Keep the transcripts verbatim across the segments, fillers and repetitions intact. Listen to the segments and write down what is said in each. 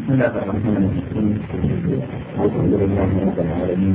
بسم الله الرحمن الرحيم. الحمد لله رب العالمين.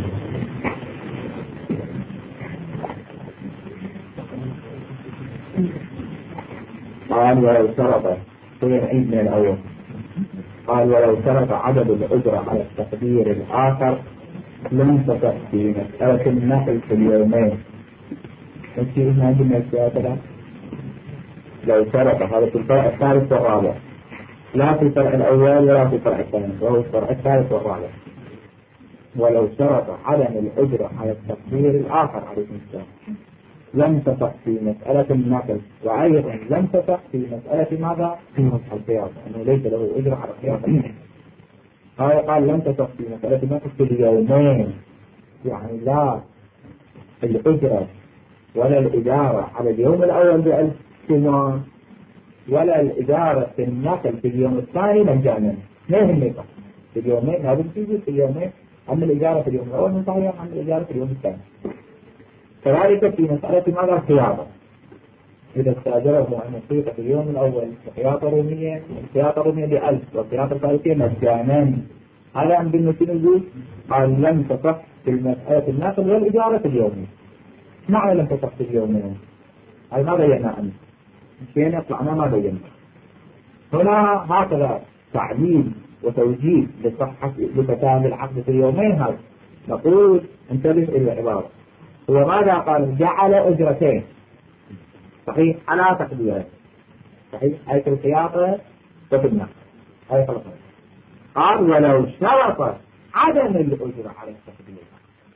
قال ولو شرط في العيد من الأول قال ولو شرط عدد الأجرة على التقدير الآخر لم تصح في مسألة النقل في اليومين. نسير ما قلنا السياسة لو شرط هذا في الفرع الثالث والرابع، لا في الفرع الأول ولا في الفرع الثاني، وهو الفرع الثالث والرابع. ولو شرط عدم الأجرة على التقدير الآخر عليه السلام لم تصح في مسألة النقل، وأيضا لم تصح في مسألة ماذا؟ القياس، أنه ليس له أجرة على القياس. هذا قال لم تصح في مسألة النقل في اليومين، يعني لا الأجرة ولا الإدارة على اليوم الأول بألف دينار ولا الإدارة في النقل في اليوم الثاني مجانا. ما هم النقل في اليومين هذا تيجي في اليومين، أما الإدارة في اليوم الأول من صحيح، أما الإدارة في اليوم الثاني. كذلك في مسألة ماذا؟ الخياطة، إذا استأجره أن يخيط في اليوم الأول خياطة رومية، الخياطة الرومية بألف والخياطة الفارسية مجانا، هذا عند المسلم قال لم تصح في المسألة النقل والإدارة في اليومين. معنى لم تصح في اليومين؟ هذا ما بينا عنه، مشينا طلعنا ما بينا. هنا هكذا تعليل وتوجيه لصحة لفساد العقد في اليومين. هذا نقول انتبه إلى العبارة، هو ماذا قال؟ جعل أجرتين صحيح على تقديرين صحيح، أي في الخياطة وفي النقل، أي خلص. قال ولو شرط عدم الأجرة على التقدير،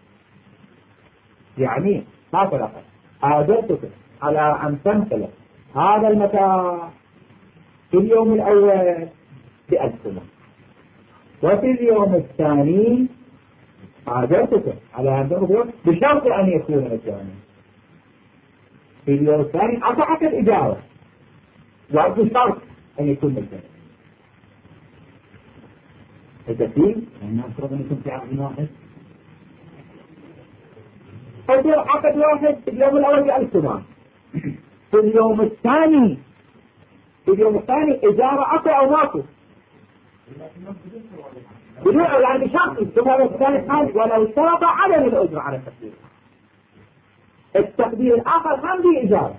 يعني ما فرق آجرتك على أن تنقل هذا المتاع في اليوم الأول بألف سنة، وفي اليوم الثاني آجرتك على أن تنقل بشرط أن يكون مجانا. في اليوم الثاني أصحت الإجارة وبشرط أن يكون مجانا. التسليم يعني أفرض أن يكون في عقد واحد، فصير عقد واحد في اليوم الأول بألف سنة، في اليوم الثاني في اليوم الثاني إجارة أكو أو ماكو بدون يعني بشرط اليوم الثاني ولو شرط عدم الأجرة على التقدير. التقدير الآخر هم بإجارة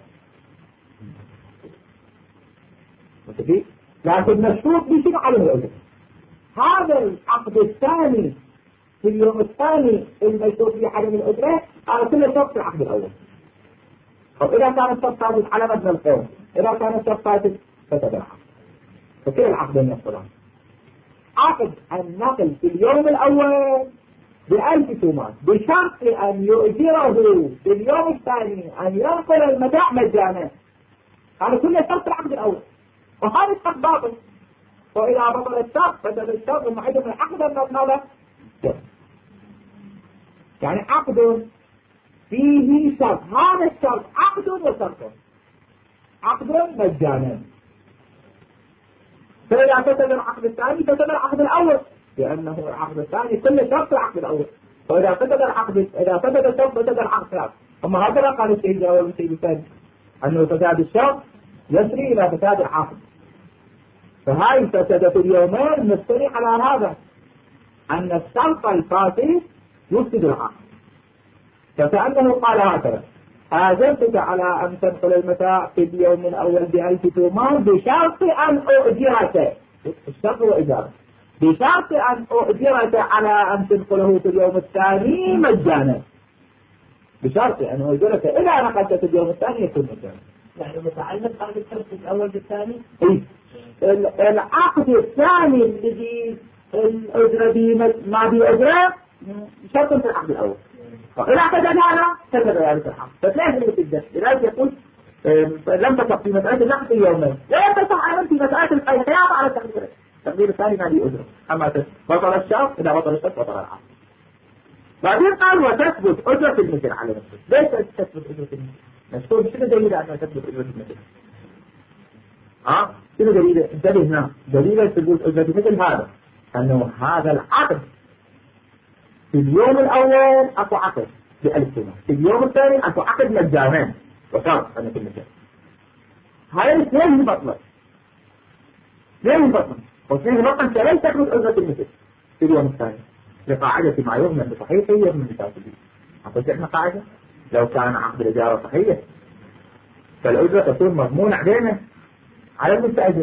لكن مشروط بشيء عدم الأجرة. هذا العقد الثاني في اليوم الثاني المشروط به عدم الأجرة على كل شرط في العقد الأول. طب إذا كان الشرط ثابت على مبنى القول، إذا كان الشرط ثابت فسد العقد، فكل العقدين يفصلان. عقد النقل في اليوم الأول بألف تومان بشرط أن يؤجره في اليوم الثاني أن ينقل المتاع مجانا، هذا كله شرط العقد الأول، وهذا الشرط باطل. وإذا بطل الشرط فسد الشرط ومعيد من العقد المبنى يعني عقد فيه شرط، هذا الشرط عقد وشرط، عقد مجانا. فإذا فسد العقد الثاني فسد العقد الأول، لأنه العقد الثاني كل شرط العقد الأول. وإذا فسد العقد إذا فسد الشرط فسد العقد الثاني. أما هكذا قال الشيخ الأول والشيخ الثاني أنه فساد الشرط يسري إلى فساد العقد، فهاي فسد في اليومين نستري على هذا أن الشرط الفاسد يفسد العقد. فكأنه قال هكذا آجرتك على أن تنقل المتاع في اليوم الأول بألف تومان بشرط أن أؤجرك، الشرط وإجارة، بشرط أن أؤجرك على أن تنقله في اليوم الثاني مجانا، بشرط أن أؤجرك إذا نقلت في اليوم الثاني يكون مجانا. يعني متعلق على الشرط الأول بالثاني؟ إيه العقد الثاني الذي الأجرة به ما بأجرة شرط في العقد الأول، إذا اعتدى هذا تجد ذلك الحق. فتلاقي اللي بتبدأ لذلك يقول لم تصح في مسألة النقل في يومين، لا تصح أيضا في مسألة الخياطة على التقدير. التقدير الثاني ما لي أجرة، أما بطل الشرط إذا بطل الشرط بطل العقد. بعدين قال وتثبت أجرة المثل على نفسه. ليش تثبت أجرة المثل؟ مشكور شنو دليل أنها تثبت أجرة المثل؟ ها شنو دليل؟ انتبه هنا دليل ثبوت أجرة المثل هذا أنه هذا العقد في اليوم الأول أكو عقد بألف سنة، في اليوم الثاني أكو عقد مجانا وشرط أن يكون مجانا. هاي الاثنين بطلة، ليه بطلة؟ واثنين ونصف ليس تثبت أجرة المثل في اليوم الثاني لقاعدة ما يضمن بصحيحه يضمن بفاسده. أقول عندنا قاعدة لو كان عقد الإجارة صحيح فالأجرة تكون مضمونة علينا على المستأجر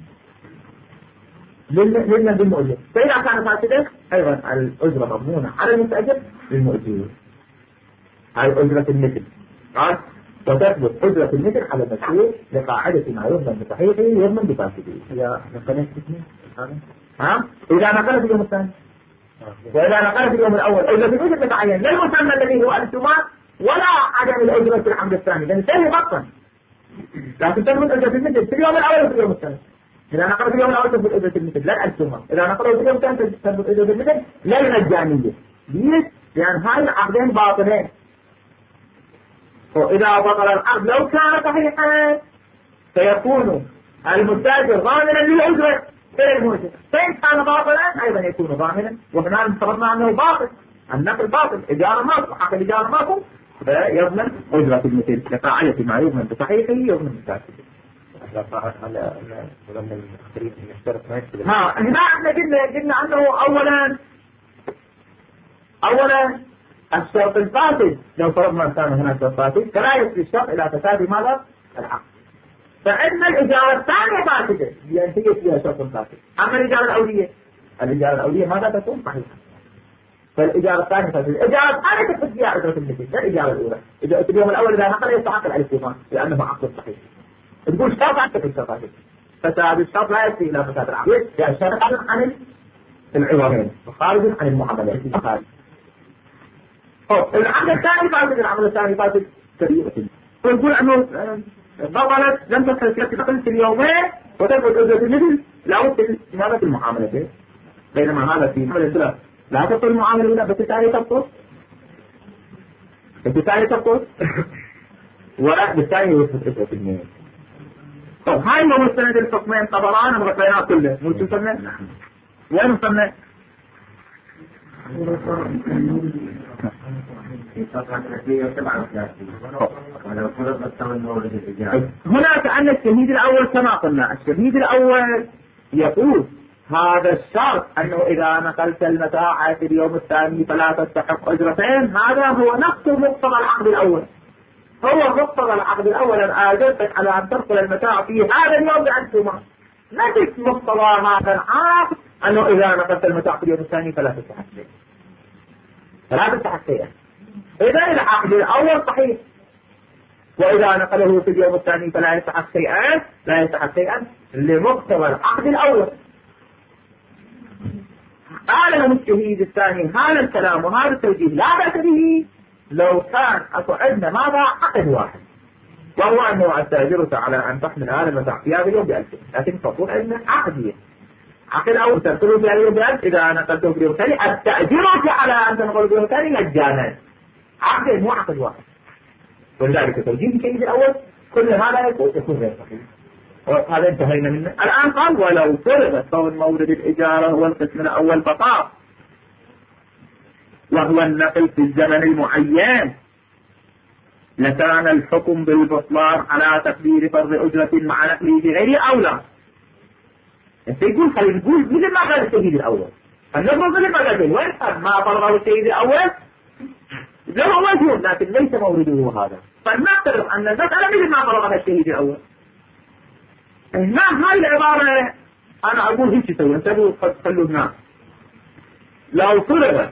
لنا بالمؤجر، فإذا كان فاسدا أيضا الأجرة مضمونة على المستأجر للمؤجر. هاي أجرة المثل قال وتثبت أجرة المثل على المسؤول لقاعدة ما يضمن بصحيحه يضمن بفاسده. إذا نقلت ها؟ إذا نقلت اليوم الثاني وإذا نقلت اليوم الأول أجرة المثل متعين لا المسمى الذي هو الالتماس ولا عدم الأجرة في الحمد الثاني لأن سهل بطا، لكن تثبت أجرة المثل في اليوم الأول وفي اليوم الثاني. إذا نقلت اليوم الأول تثبت أجرة المثل لا الالتماس، إذا نقلت اليوم الثاني تثبت أجرة المثل لا المجانية. ليش؟ لأن هاي العقدين باطلين، وإذا بطل العقد لو كان صحيحا فيكون المستأجر ضامنا للأجرة غير المؤجر، فإن كان باطلا أيضا يكون ضامنا. وهنا افترضنا أنه باطل، النقل باطل، إجارة ماكو، حق الإجارة ماكو، فيضمن أجرة المثل لقاعدة ما يضمن بصحيحه يضمن بفاسده. ها هنا احنا قلنا قلنا أنه أولا أولا الشرط الفاسد لو فرضنا كان هناك شرط فاسد فلا يكفي الشرط إلى فساد ماذا؟ العقد. فإن الإجارة الثانية فاسدة لأن هي فيها شرط فاسد. أما الإجارة الأولية الإجارة الأولية ماذا تكون؟ صحيحة. فالإجارة الثانية فاسدة. الإجارة الثانية تكون فيها أجرة المثل لا الإجارة الأولى. إذا في اليوم الأول إذا نقل يستحق الالتزام لأنه عقد صحيح. تقول شرط عن تكون شرط فاسد. فساد الشرط لا يكفي إلى فساد العقد. يعني شرط عن العوضين وخارج عن المعاملات. العمل الثاني فاسد، العمل الثاني فاسد كبير. ونقول انه بطلت لم تكن في اليومين وتثبت أجرة المثل لا في ماذا في المعاملة، بينما هذا في عمل الثلاث لا تبطل المعاملة الأولى بس الثانية تبطل الثانية تبطل ولا بالثانية يثبت أجرة المثل. طب هاي هو مستند الحكمين طبعا مغطيناه كله مو شو صرنا وين وصلنا؟ هناك أن الشهيد الأول كما قلنا الشهيد الأول يقول هذا الشرط أنه إذا نقلت المتاع في اليوم الثاني فلا تستحق أجرتين، هذا هو نفس مقتضى العقد الأول. هو مقتضى العقد الأول أن آجرتك على أن تنقل المتاع في هذا اليوم بأنتما، نفس مقتضى هذا العقد أنه إذا نقلت المتاع في اليوم الثاني فلا تستحق شيئا فلا تستحق شيئا. إذا العقد الأول صحيح، وإذا نقله في اليوم الثاني فلا يستحق شيئا لا يستحق شيئا لمقتضى العقد الأول. قال لهم الشهيد الثاني هذا الكلام وهذا التوجيه لا بأس به لو كان أكو عندنا ماذا عقد واحد، وهو أنه أستأجرك على أن تحمل هذا المتاع في هذا اليوم بألف، لكن تقول عندنا عقدية عقد أول تنقله في هذا اليوم بألف، إذا نقلته في اليوم الثاني أستأجرك على أن تنقله في اليوم الثاني مجانا، عقد مو عقد واحد. ولذلك توجيه الشهيد الأول كل هذا يكون يكون غير صحيح. وهذا انتهينا منه. الآن قال ولو فرض كون مورد الإجارة هو القسم الأول فقط وهو النقل في الزمن المعين لكان الحكم بالبطلان على تقدير فرض أجرة مع نقله بغير أولى. انت يقول خلينا نقول مثل ما قال الشهيد الأول، فنقول مثل ما قال وين ما فرضه الشهيد الأول له وجه لكن ليس مورده هذا، فلنفترض أن المسألة مثل ما فرضها الشهيد الأول. هنا هاي العبارة أنا أقول هيك تسوي انتبهوا خلوا هنا لو فرض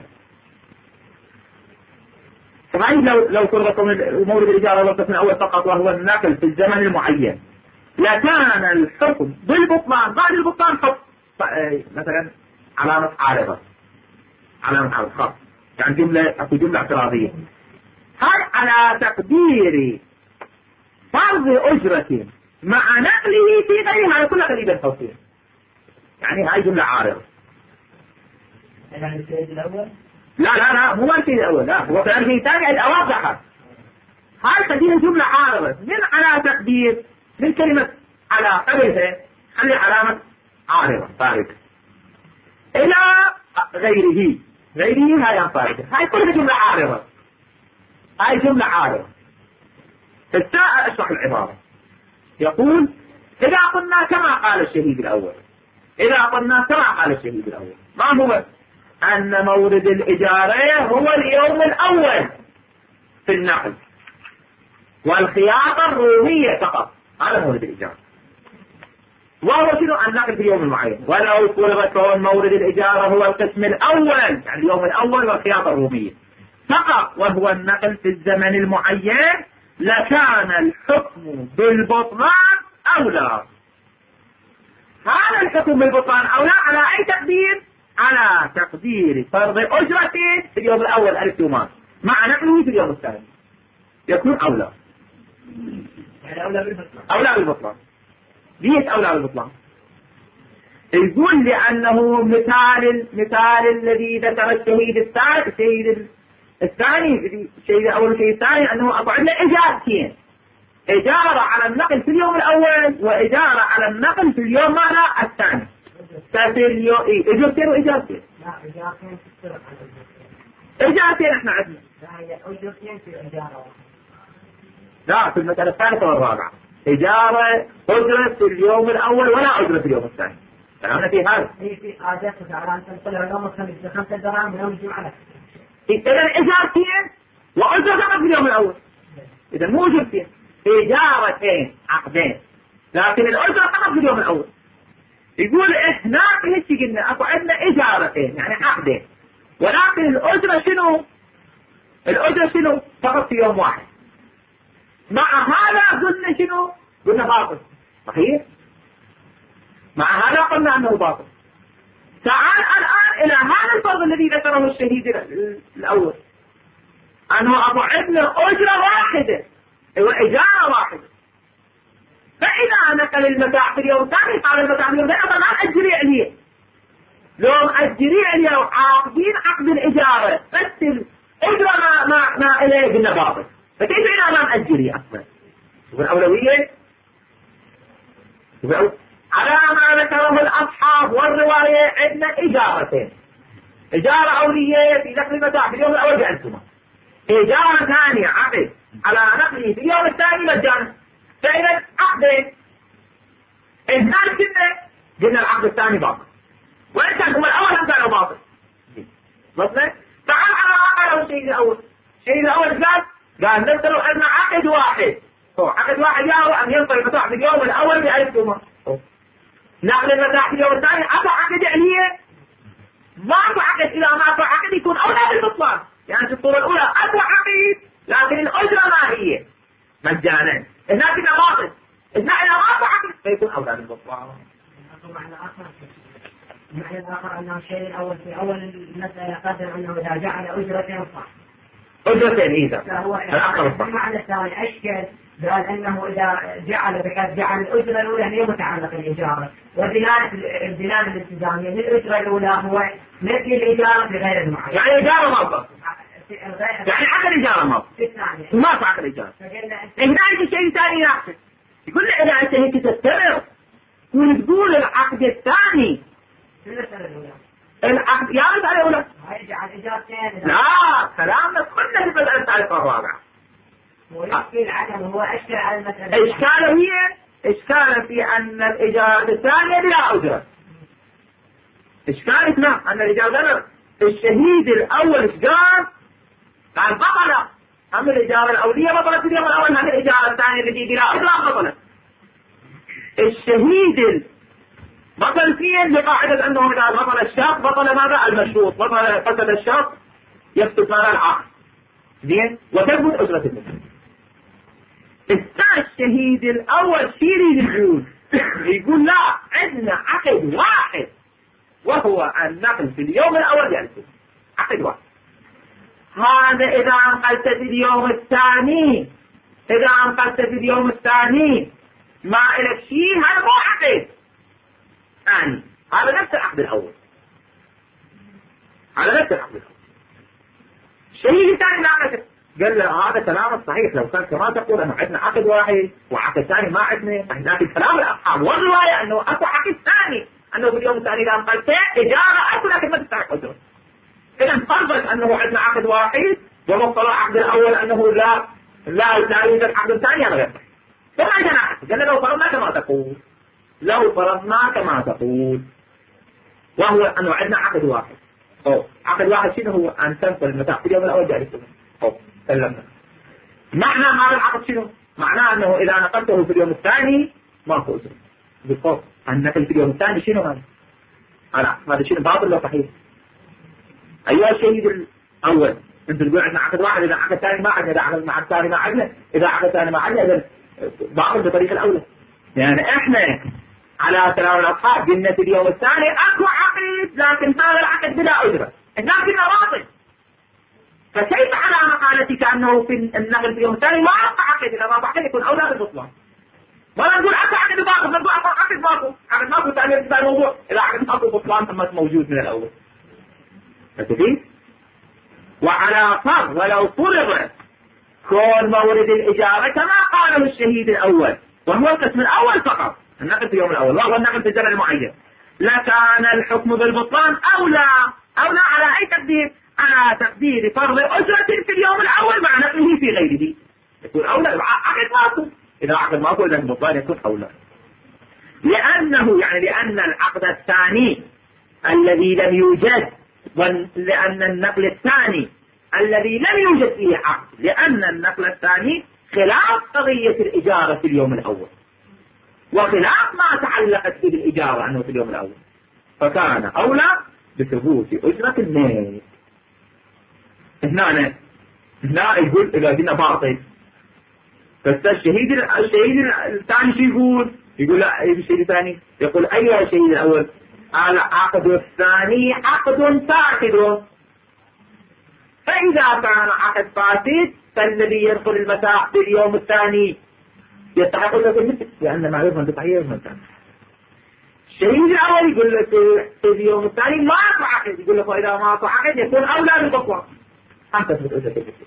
هاي لو لو فرض مورد الإجارة والقسم الأول فقط وهو النقل في الزمن المعين لكان الحكم بالبطلان بعد البطلان حكم مثلا علامة عارضة علامة عارضة خط يعني جملة أكو جملة اعتراضية هاي على تقدير فرض أجرة مع نقله في غيرها كل قريبا توصيل، يعني هاي جملة عارضة. يعني الشهيد الأول لا لا لا مو الشهيد الأول، لا هو كلام شيء ثاني أوضحها. هاي قديم جملة عارضة من على تقدير من كلمة على قبلها خلي علامة عارضة فارقة إلى غيره غيره هاي فارقة، هاي كلها جملة عارضة، هاي جملة عارضة. الساعة أشرح العبارة يقول إذا قلنا كما قال الشهيد الأول إذا قلنا كما قال الشهيد الأول ما هو؟ أن مورد الإجارة هو اليوم الأول في النقل والخياطة الرومية فقط، هذا مورد الإجارة. وهو شنو؟ النقل في اليوم المعين. ولو فرض كون مورد الإجارة هو القسم الأول يعني اليوم الأول والخياطة الرومية فقط وهو النقل في الزمن المعين لكان الحكم بالبطلان أولى. هذا الحكم بالبطلان أولى على أي تقدير؟ على تقدير فرض أجرة في اليوم الأول ألف يومان مع نقله في اليوم الثاني يكون أولى. يعني أولى بالبطلان. أولى بالبطلان. ليش أولى بالبطلان؟ يقول لأنه مثال مثال الذي ذكر الشهيد الثاني الشهيد الثاني الشهيد الأول والشهيد الثاني أنه أقعد له إجارتين، إجارة على النقل في اليوم الأول وإجارة على النقل في اليوم ماذا الثاني. تصير اليوم إيه إجارتين وإجارتين. لا إجارتين تشترك على الإجارتين. إجارتين إحنا عندنا. لا هي إجارتين في إجارة. لا في المسألة الثالثة والرابعة إجارة أجرة في اليوم الأول ولا أجرة في اليوم الثاني. كلامنا في هذا. هي في عادات على أن تنقل يوم الخميس بخمسة دراهم ويوم الجمعة. إذا إجارتين وأجرة فقط في اليوم الأول. إذا مو أجرتين. إجارتين عقدين لكن الأجرة فقط في اليوم الأول. يقول إحنا هيك قلنا أكو عندنا إجارتين يعني عقدين ولكن الأجرة شنو؟ الأجرة شنو؟ فقط في يوم واحد. مع هذا قلنا شنو؟ قلنا باطل. صحيح؟ مع هذا قلنا أنه باطل. تعال الآن إلى هذا الفرض الذي ذكره الشهيد الأول أنه أبو عندنا أجرة واحدة وإجارة واحدة. فإذا نقل المتاع في اليوم الثاني قال المتاع في اليوم الثاني ما أجري عليه لو أجري عليه عاقدين عقد الإجارة بس الأجرة ما ما ما إليه قلنا باطل. فكيف إذا ما أجري أصلا؟ يقول أولوية يقول على ما ذكره الأصحاب والرواية عندنا إجارتين، إجارة أولية في نقل المتاع في اليوم الأول بألفما، إجارة ثانية عقد على نقله في اليوم الثاني مجانا. فإذا عقدين إهنال كنا قلنا العقد الثاني باطل وإن كان هو الأول هم كانوا باطل. مثلا تعال على ما قاله الشيء الأول. الشيء الأول قال قال نرسلوا عندنا عقد واحد هو عقد واحد ياهو أن ينقل المتاع في اليوم الأول بألف يوم نقل المتاع في اليوم الثاني أكو عقد عليه ما أكو عقد. إذا ما أكو عقد يكون أولى بالبطلان يعني في الصورة الأولى أكو عقد لكن الأجرة ما هي مجانا. هناك إذا باطل هنا إذا ما أكو عقد فيكون أولى بالبطلان. معنى آخر المعنى الآخر أنه الشيء الأول في أول المسألة قدر أنه إذا جعل أجرتين صح أجرتين إذا فهو الآخر صح. المعنى الثاني أشكل قال أنه إذا جعل بحيث جعل الأجرة الأولى هي متعلقة الإجارة ودلالة الدلالة الالتزامية للأجرة الأولى هو نفي الإجارة بغير المعين يعني إجارة مضبط يعني عقد إجارة مضبط ما في عقد إجارة. هنا الشيء الثاني ناقص يقول لي إذا أنت هيك تستمر وتقول العقد الثاني العقد يا رجال الأولى لا كلامنا كله في المسألة الثالثة والرابعة. ويشكل عدم هو أشكل على المسألة. إشكاله هي إشكال في أن الإجارة الثانية بلا أجرة. إشكال نعم أن الإجارة الشهيد الأول إشكال قال بطلة أما الإجارة الأولية بطلت في اليوم الأول هم الإجارة الثانية التي بلا أجرة بطلت. الشهيد بطل فيه لقاعدة أنه إذا بطل الشرط بطل ماذا المشروط بطل فسد الشرط يفسد ماذا العقد زين وتثبت أجرة المسلم. الثاني الشهيد الأول شيري يقول يقول لا عندنا عقد واحد وهو النقل في اليوم الأول يأتي عقد واحد. هذا إذا انقلت في اليوم الثاني إذا انقلت في اليوم الثاني ما إلك شيء هذا مو عقد ثاني هذا نفس العقد الأول هذا نفس العقد الأول. الشهيد الثاني لا قال له هذا كلام صحيح لو كان كما تقول أنه عندنا عقد واحد وعقد ثاني ما عندنا لكن كلام الأصحاب والرواية أنه أكو عقد ثاني أنه في اليوم الثاني إذا انقلت إجارة أكو لكن ما تستحق أجرة. إذا فرضت أنه عندنا عقد واحد ومقتضى العقد الأول أنه لا لا لا يوجد عقد ثاني هذا غير فما عندنا عقد. قال لو فرضنا كما تقول لو فرضنا كما تقول وهو أنه عندنا عقد واحد. أو عقد واحد شنو هو؟ أن تنقل المتاع في اليوم الأول جالس أو سلمنا. معنى هذا العقد شنو؟ معناه أنه إذا نقلته في اليوم الثاني ماكو أجرة. بالضبط النقل في اليوم الثاني شنو هذا؟ أنا هذا شنو باطل ولا صحيح؟ أيها الشهيد الأول أنت تقول عندنا عقد واحد، إذا عقد ثاني ما عندنا، إذا عقد عقد ثاني ما عندنا، إذا عقد ثاني ما عندنا، إذا باطل بطريقة الأولى. يعني إحنا على كلام الأصحاب قلنا في اليوم الثاني أكو عقد، لكن هذا العقد بلا أجرة، لكنه باطل. فكيف على مقالتك أنه في النقل في اليوم الثاني ما أبقى عقد؟ إذا ما عقد يكون أولى بالبطلان. ما نقول أكو عقد باطل، نقول أكو عقد ماكو، عقد ماكو ثاني يبقى الموضوع، إذا عقد ماكو بطلان ثم موجود من الأول. فتفيد؟ وعلى فرض ولو فرض كون مورد الإجارة كما قاله الشهيد الأول، وهو القسم الأول فقط، النقل في اليوم الأول، وهو النقل في الزمن المعين، لكان الحكم بالبطلان أولى. أولى على أي تقدير؟ على تقدير فرض أجرة في اليوم الأول مع نقله في غيره، يكون أولى. عقد ماكو، إذا عقد ماكو إذا البطلان يكون أولى، لأنه يعني لأن العقد الثاني الذي لم يوجد، ولأن النقل الثاني الذي لم يوجد فيه عقد، لأن النقل الثاني خلاف قضية الإجارة في اليوم الأول، وخلاف ما تعلقت به الإجارة أنه في اليوم الأول، فكان أولى بثبوت أجرة الميت. هنا هنا يقول إذا قلنا باطل، بس الشهيد الشهيد الثاني شو يقول؟ يقول لا، الشهيد الثاني يقول أيها الشهيد الأول العقد الثاني عقد فاسد، فإذا كان عقد فاسد فالذي يدخل المتاع في اليوم الثاني يستحق له المثل، لأن معروف من تطهير المتاع. الشهيد الأول يقول لك في اليوم الثاني ما أكو عقد، يقول لك إذا ما أكو عقد يكون أولى بالبطلان. أنت تثبت أجرة المثل.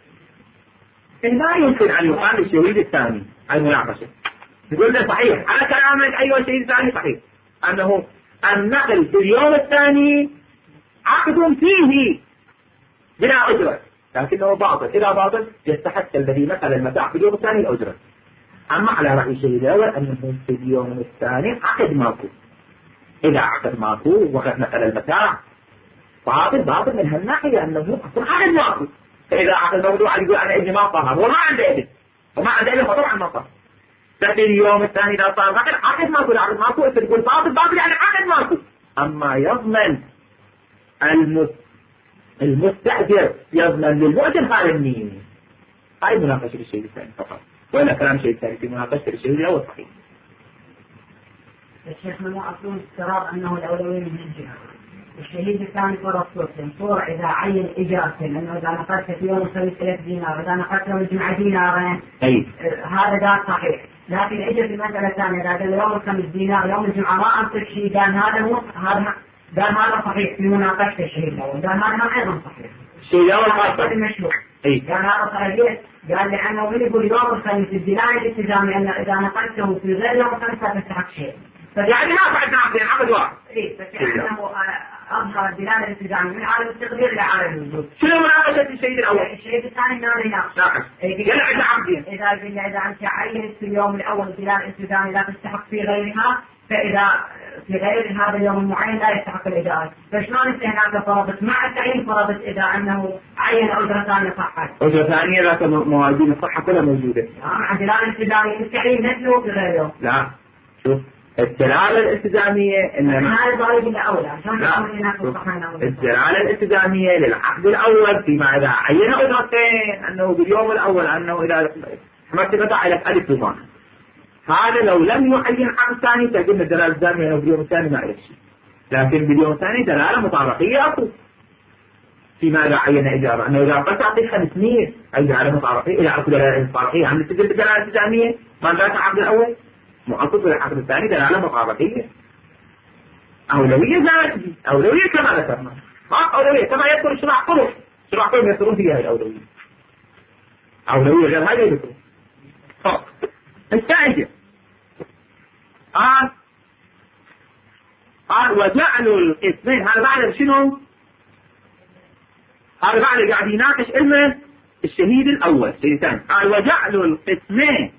لا يمكن أن يقال الشهيد الثاني المناقشة يقول ده صحيح على كلامك أيها الشهيد الثاني صحيح أنه النقل في اليوم الثاني عقد فيه بلا أجرة، لكنه باطل. إذا باطل يستحق الذي نقل المتاع في اليوم الثاني الأجرة. أما على رأي الشهيد الأول أنه في اليوم الثاني عقد ماكو، إذا عقد ماكو وقد نقل المتاع باطل باطل من هالناحية أنه عقد ماكو. فإذا عقد موضوع يقول أنا ابني ما طهر وما عنده ابن وما عنده ابن فطبعا ما طهر. ففي اليوم الثاني إذا صار نقل عقد ماكو، لا عقد ماكو، أنت تقول باطل باطل يعني عقد ماكو. أما يضمن المس المستأجر يضمن للمؤجر هذا النية. هاي مناقشة الشيء الثاني فقط، ولا كلام الشيء الثاني في مناقشة الشيء الأول صحيح. الشيخ من أصلون افتراض أنه الأولوية من الجهة. الشهيد الثاني فرض صورتين، صورة إذا عين إجارة أنه إذا نقلت في يوم الخميس ثلاث دينار، إذا نقلت يوم الجمعة دينارين، أي هذا ده صحيح. لكن إجا في المسألة الثانية إذا قال يوم الخميس دينار يوم الجمعة ما أمسك شيء، قال هذا مو هذا قال هذا صحيح في مناقشة الشهيد الأول، قال هذا ما أيضا صحيح. الشيء الأول خاصة المشروع. أي قال هذا صحيح، قال لأنه من يقول يوم الخميس الدينار الالتزامي أن إذا نقلته في غير يوم الخميس لا تستحق شيء. يعني ما بعد عقدين عقد واحد. إيه بس أنه أظهر الدلالة الالتزامي من عالم التقدير إلى عالم الوجود. شنو مناقشة الشهيد الأول؟ الشهيد الثاني ما يناقش. ناقش. قال عندنا عقدين. إذا قلنا إذا أنت عينت في اليوم الأول الدلالة الالتزامي لا تستحق في غيرها، فإذا في غير هذا اليوم المعين لا يستحق الإجارة. فشلون أنت هناك فرضت مع التعيين فرضت إذا أنه عين أجرة ثانية صحت. أجرة ثانية لا موازين الصحة كلها موجودة. مع الدلالة الالتزامي التعيين مثله في غيره. لا شوف الدلالة الالتزامية إنما هذا ضريب الأولى. الدلالة الالتزامية للعقد الأول فيما إذا عين أجرتين أنه باليوم الأول أنه إذا حملت متاع لك ألف ضمان، هذا لو لم يعين عقد ثاني تقول الدلالة الالتزامية أنه باليوم الثاني ما له شيء، لكن باليوم الثاني دلالة مطابقية أكو فيما إذا عين إجارة أنه إذا قلت أعطيك خمسمية أي دلالة مطابقية. إذا أكو دلالة مطابقية عم تسجل بالدلالة الالتزامية ما ذاك العقد الأول معطوف العقد الثاني دلالة مطابقية. أولوية زائد أولوية كما ذكرنا، ما أولوية كما يذكر الشرع كله، الشرع كله يذكرون فيها الأولوية. أولوية غير هذا يذكرون. طب الثانية قال قال وجعلوا القسمين، هذا بعد شنو؟ هذا بعد قاعد يناقش علمه الشهيد الأول الشهيد الثاني. قال وجعلوا القسمين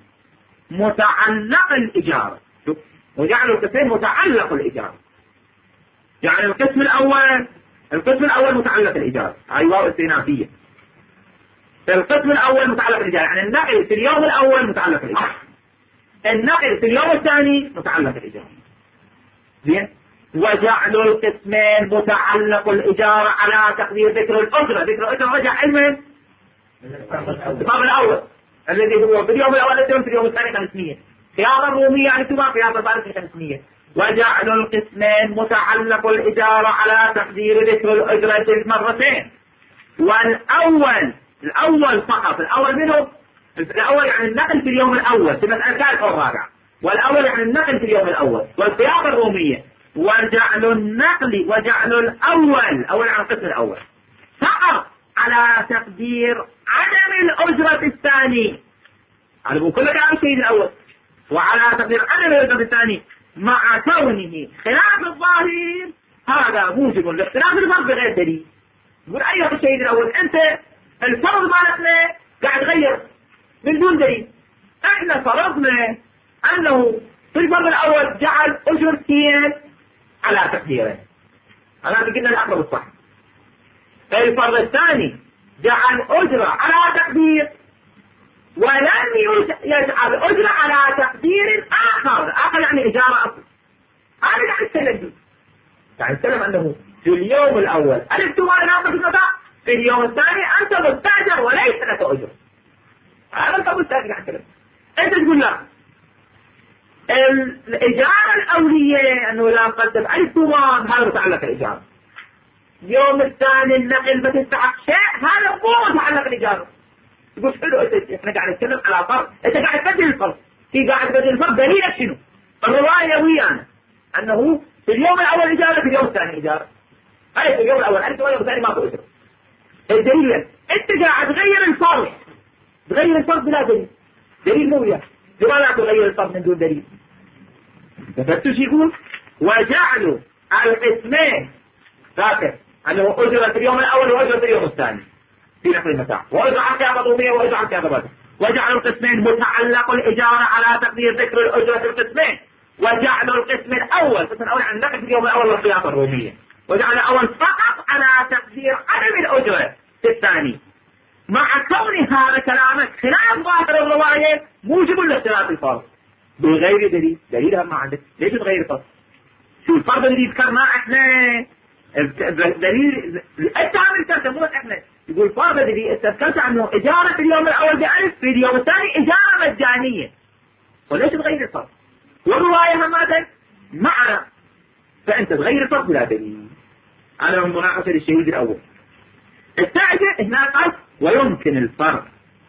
متعلق الإجارة. شوف وجعلوا القسمين متعلق الإجارة، يعني القسم الأول القسم الأول متعلق الإجارة، هاي واو استئنافية. القسم الأول متعلق الإجارة، يعني النقل في اليوم الأول متعلق الإجارة، النقل في اليوم الثاني متعلق الإجارة. زين. وجعل القسمين متعلق الإجارة على تقدير ذكر الأجرة. ذكر الأجرة رجع علما الباب الأول الذي هو في اليوم الأول الذي في اليوم الثاني خمسمية. خيار الرومية يعني تبع خيار البارك خمسمية. وجعل القسمين متعلق الإجارة على تقدير ذكر الأجرة مرتين. والأول الأول فقط، الأول منه الأول يعني النقل في اليوم الأول في مسألة ثالث أو رابع، والأول يعني النقل في اليوم الأول والخيار الرومية. وجعل النقل وجعل الأول أول عن القسم الأول فقط على تقدير عدم الأجرة الثاني، على كل كلام الشيء الأول، وعلى تقدير عدم الأجرة الثاني مع كونه خلاف الظاهر هذا موجب لاختلاف الفرض بغير دليل. يقول أيها الشيء الأول أنت الفرض مالتنا قاعد تغير من دون دليل. احنا فرضنا أنه في الفرض الأول جعل أجرتين على تقديره، هذا قلنا الأقرب الصح. الفرض الثاني جعل أجرة على تقدير ولم يجعل أجرة على تقدير آخر. آخر يعني إجارة أصل. هذا يعني السلم دي يعني السلم أنه في اليوم الأول ألف ما ناقص المتاع، في اليوم الثاني أنت مستأجر وليس لك أجر. هذا أنت مستأجر عن كلام. أنت تقول لا الإجارة الأولية أنه لا قدم ألف ما هذا متعلق الإجارة. يوم الثاني النقل بتستحق شيء هذا مو متعلق الإجارة. يقول حلو انت احنا قاعد نتكلم على فرض، انت قاعد تبدل الفرض، في قاعد تبدل الفرض دليلك شنو؟ الرواية ويانا انه في اليوم الاول اجارة في اليوم الثاني اجارة. هاي في اليوم الاول انت في اليوم الثاني ماكو اجرة. الدليل انت قاعد تغير الفرض، تغير الفرض بلا دليل. دليل مو وياك. لماذا تغير الفرض من دون دليل؟ ففتش يقول وجعلوا القسمين فاكر انه اجرة في اليوم الاول واجرة في اليوم الثاني في نقل المتاع، وإذا عن كذا ضومية وإذا عن كذا بدر. وجعل القسمين متعلق الإجارة على تقدير ذكر الأجرة في القسمين. وجعل القسم الأول القسم الأول عن النقل في اليوم الأول والخياطة الرومية. وجعل الأول فقط على تقدير عدم الأجرة في الثاني، مع كون هذا كلامك خلاف ظاهر الرواية موجب لاختلاف الفرض بغير دليل. دليلها ما عندك، ليش تغير الفرض؟ شو الفرض اللي ذكرناه احنا دليل انت عامل تسموه احنا. يقول فرض الذي استذكرت عنه إجارة في اليوم الأول بألف، في اليوم الثاني إجارة مجانية، وليش تغير الفرض؟ والرواية هماتك معنا، فأنت تغير الفرض بلا دليل. أنا من مناقشة للشهيد الأول التعجة هنا قصد ويمكن الفرق.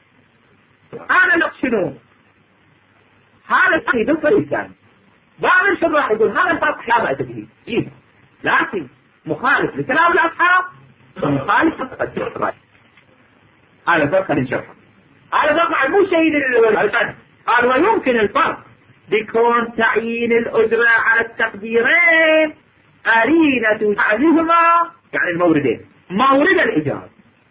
أنا نقشنه هذا الشيء بالفرق الثاني. بعض الشراح يقول هذا الفرق لا بأس به، إيه لكن مخالف لكلام الأصحاب مخالف الرأي. هذا فرق خلينا نشرحه. هذا فرق مو شيء للفرق. قال ويمكن الفرق بكون تعيين الأجرة على التقديرين قرينة عليهما يعني الموردين مورد الإجارة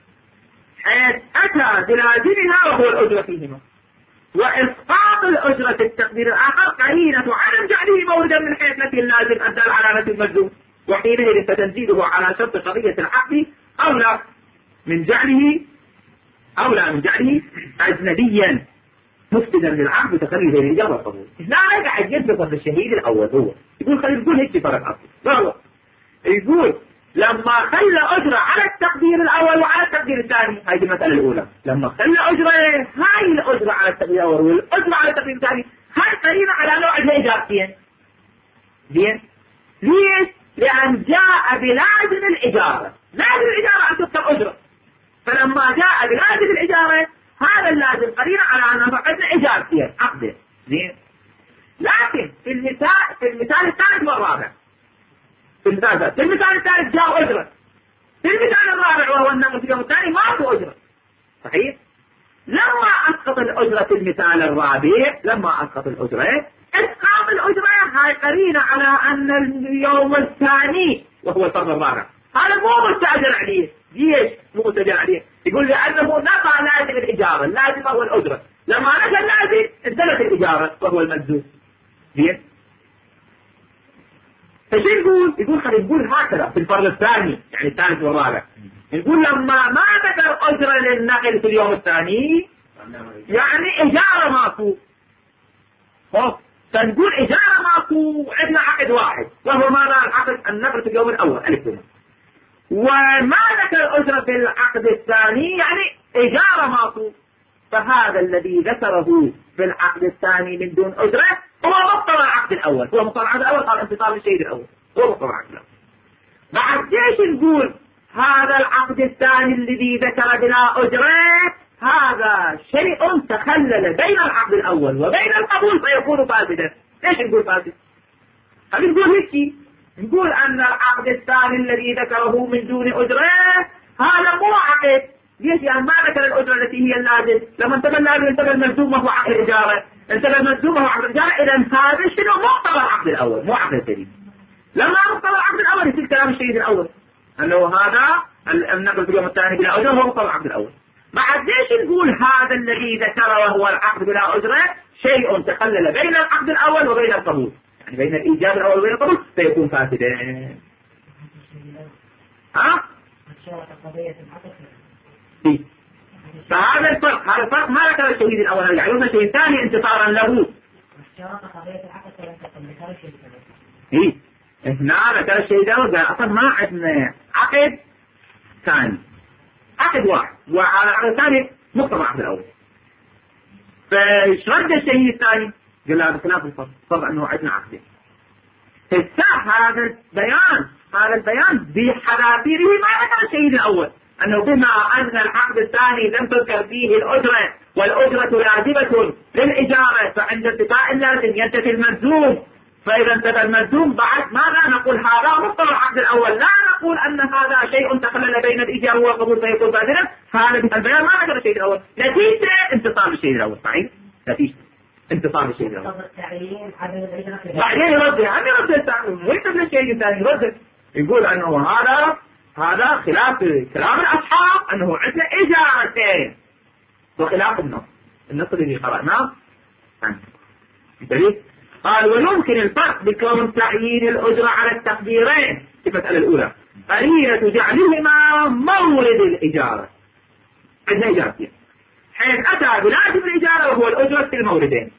حيث أتى بلازمها وهو الأجرة فيهما، وإسقاط الأجرة في التقدير الآخر قرينة عدم جعله موردا من حيث نفي اللازم أدى على نفي المجزوم، وحينئذ فتنزيله على شرط قضية العقد أولى من جعله أولى من جعله أجنبيا مفسدا للعقد وتخلي غير الإجابة القبول. هنا قاعد يثبت الشهيد الأول هو يقول خلي نقول هيك فرق أصل. لا يقول لما خلى أجرة على التقدير الأول وعلى التقدير الثاني، هذه المسألة الأولى. لما خلى أجرة هاي الأجرة على التقدير الأول والأجرة على التقدير الثاني هاي قرينة على نوع الإجابتين. زين ليش؟ لأن جاء بلازم الإجارة، لازم الإجارة أن تكتب أجرة، فلما جاء بلازم الإجارة هذا اللازم قرينة على أنه فقدنا إجارتين عقده. زين لكن في المثال في المثال الثالث والرابع في المثال في المثال الثالث جاء أجرة، في المثال الرابع وهو النقل في اليوم الثاني ما هو أجرة. صحيح؟ لما أسقط الأجرة في المثال الرابع لما أسقط الأجرة إسقاط الأجرة هاي قرينة على أن اليوم الثاني وهو الفرض الرابع هذا مو مستأجر عليه. ليش مو مستأجر عليه؟ يقول لأنه نفى لازم الإجارة، اللازم هو الأجرة، لما نفى اللازم انتهت الإجارة وهو المجزوم. زين فشو يقول؟ يقول خلينا نقول في الفرض الثاني يعني الثالث والرابع. نقول لما ما ذكر أجرة للنقل في اليوم الثاني يعني إجارة ماكو. فنقول إجارة ماكو عندنا عقد واحد وهو ماذا؟ العقد النقل في اليوم الأول ألف. وما ذكر أجرة في العقد الثاني يعني إجارة ماكو. فهذا الذي ذكره في العقد الثاني من دون أجرة هو مقتضى العقد الأول. هو مقتضى العقد الأول قال انفصال الشيء الأول هو مقتضى العقد الأول. بعد ليش نقول هذا العقد الثاني الذي ذكر بلا أجرة هذا شيء تخلل بين العقد الأول وبين القبول فيكون فاسدا؟ ليش نقول فاسد؟ هل نقول هيك؟ نقول أن العقد الثاني الذي ذكره من دون أجرة هذا مو عقد. ليش؟ يعني ما ذكر الأجرة التي هي اللازم. لما انتبه اللازم انتبه الملزوم وهو عقد الإجارة، انتبه الملزوم وهو عقد الإجارة. إذا هذا شنو؟ مقتضى العقد الأول مو عقد الجديد. لما مقتضى العقد الأول يصير كلام الشهيد الأول أنه هذا النقل في اليوم الثاني بلا أجرة هو مقتضى العقد الأول. بعد ليش نقول هذا الذي ذكره وهو العقد بلا أجرة شيء تخلل بين العقد الأول وبين القبول، يعني بين الإيجاب الأول وبين القبول فيكون فاسدا. ها؟ فهذا الفرق، هذا الفرق ما ذكر الشهيد الأول، يعني الشهيد الثاني انتصارا له. إيه هنا ذكر الشهيد الأول قال أصلا ما عندنا عقد ثاني، عقد واحد وعلى العقد الثاني مقتضى العقد الأول. فايش رد الشهيد الثاني؟ قال هذا خلاف الفرق، فرق أنه عندنا عقدين. الساح هذا البيان هذا البيان بحذافيره ما ذكر الشهيد الأول أنه بما أن العقد الثاني لم تذكر فيه الأجرة والأجرة لازمة للإجارة فعند انتفاء اللازم ينتفي الملزوم، فإذا انتفى الملزوم بعد ماذا نقول؟ هذا مقتضى العقد الأول، لا نقول أن هذا شيء تخلل بين الإيجاب والقبول فيكون فاسدا. هذا البيان ما ذكر الشيء الأول، نتيجة انتصار الشيء الأول. صحيح؟ نتيجة انتصار الشيء الأول. بعدين يرد عن يرد التعليم ويكتب الشيء الثاني يرد يقول أنه هذا هذا خلاف كلام الأصحاب أنه عندنا إجارتين وخلاف النص النص الذي قرأناه عنه. قال ويمكن الفرق بكون تعيين الأجرة على التقديرين في المسألة الأولى قرينة جعلهما مورد الإجارة. عندنا إجارتين حيث أتى بلازم الإجارة وهو الأجرة في الموردين،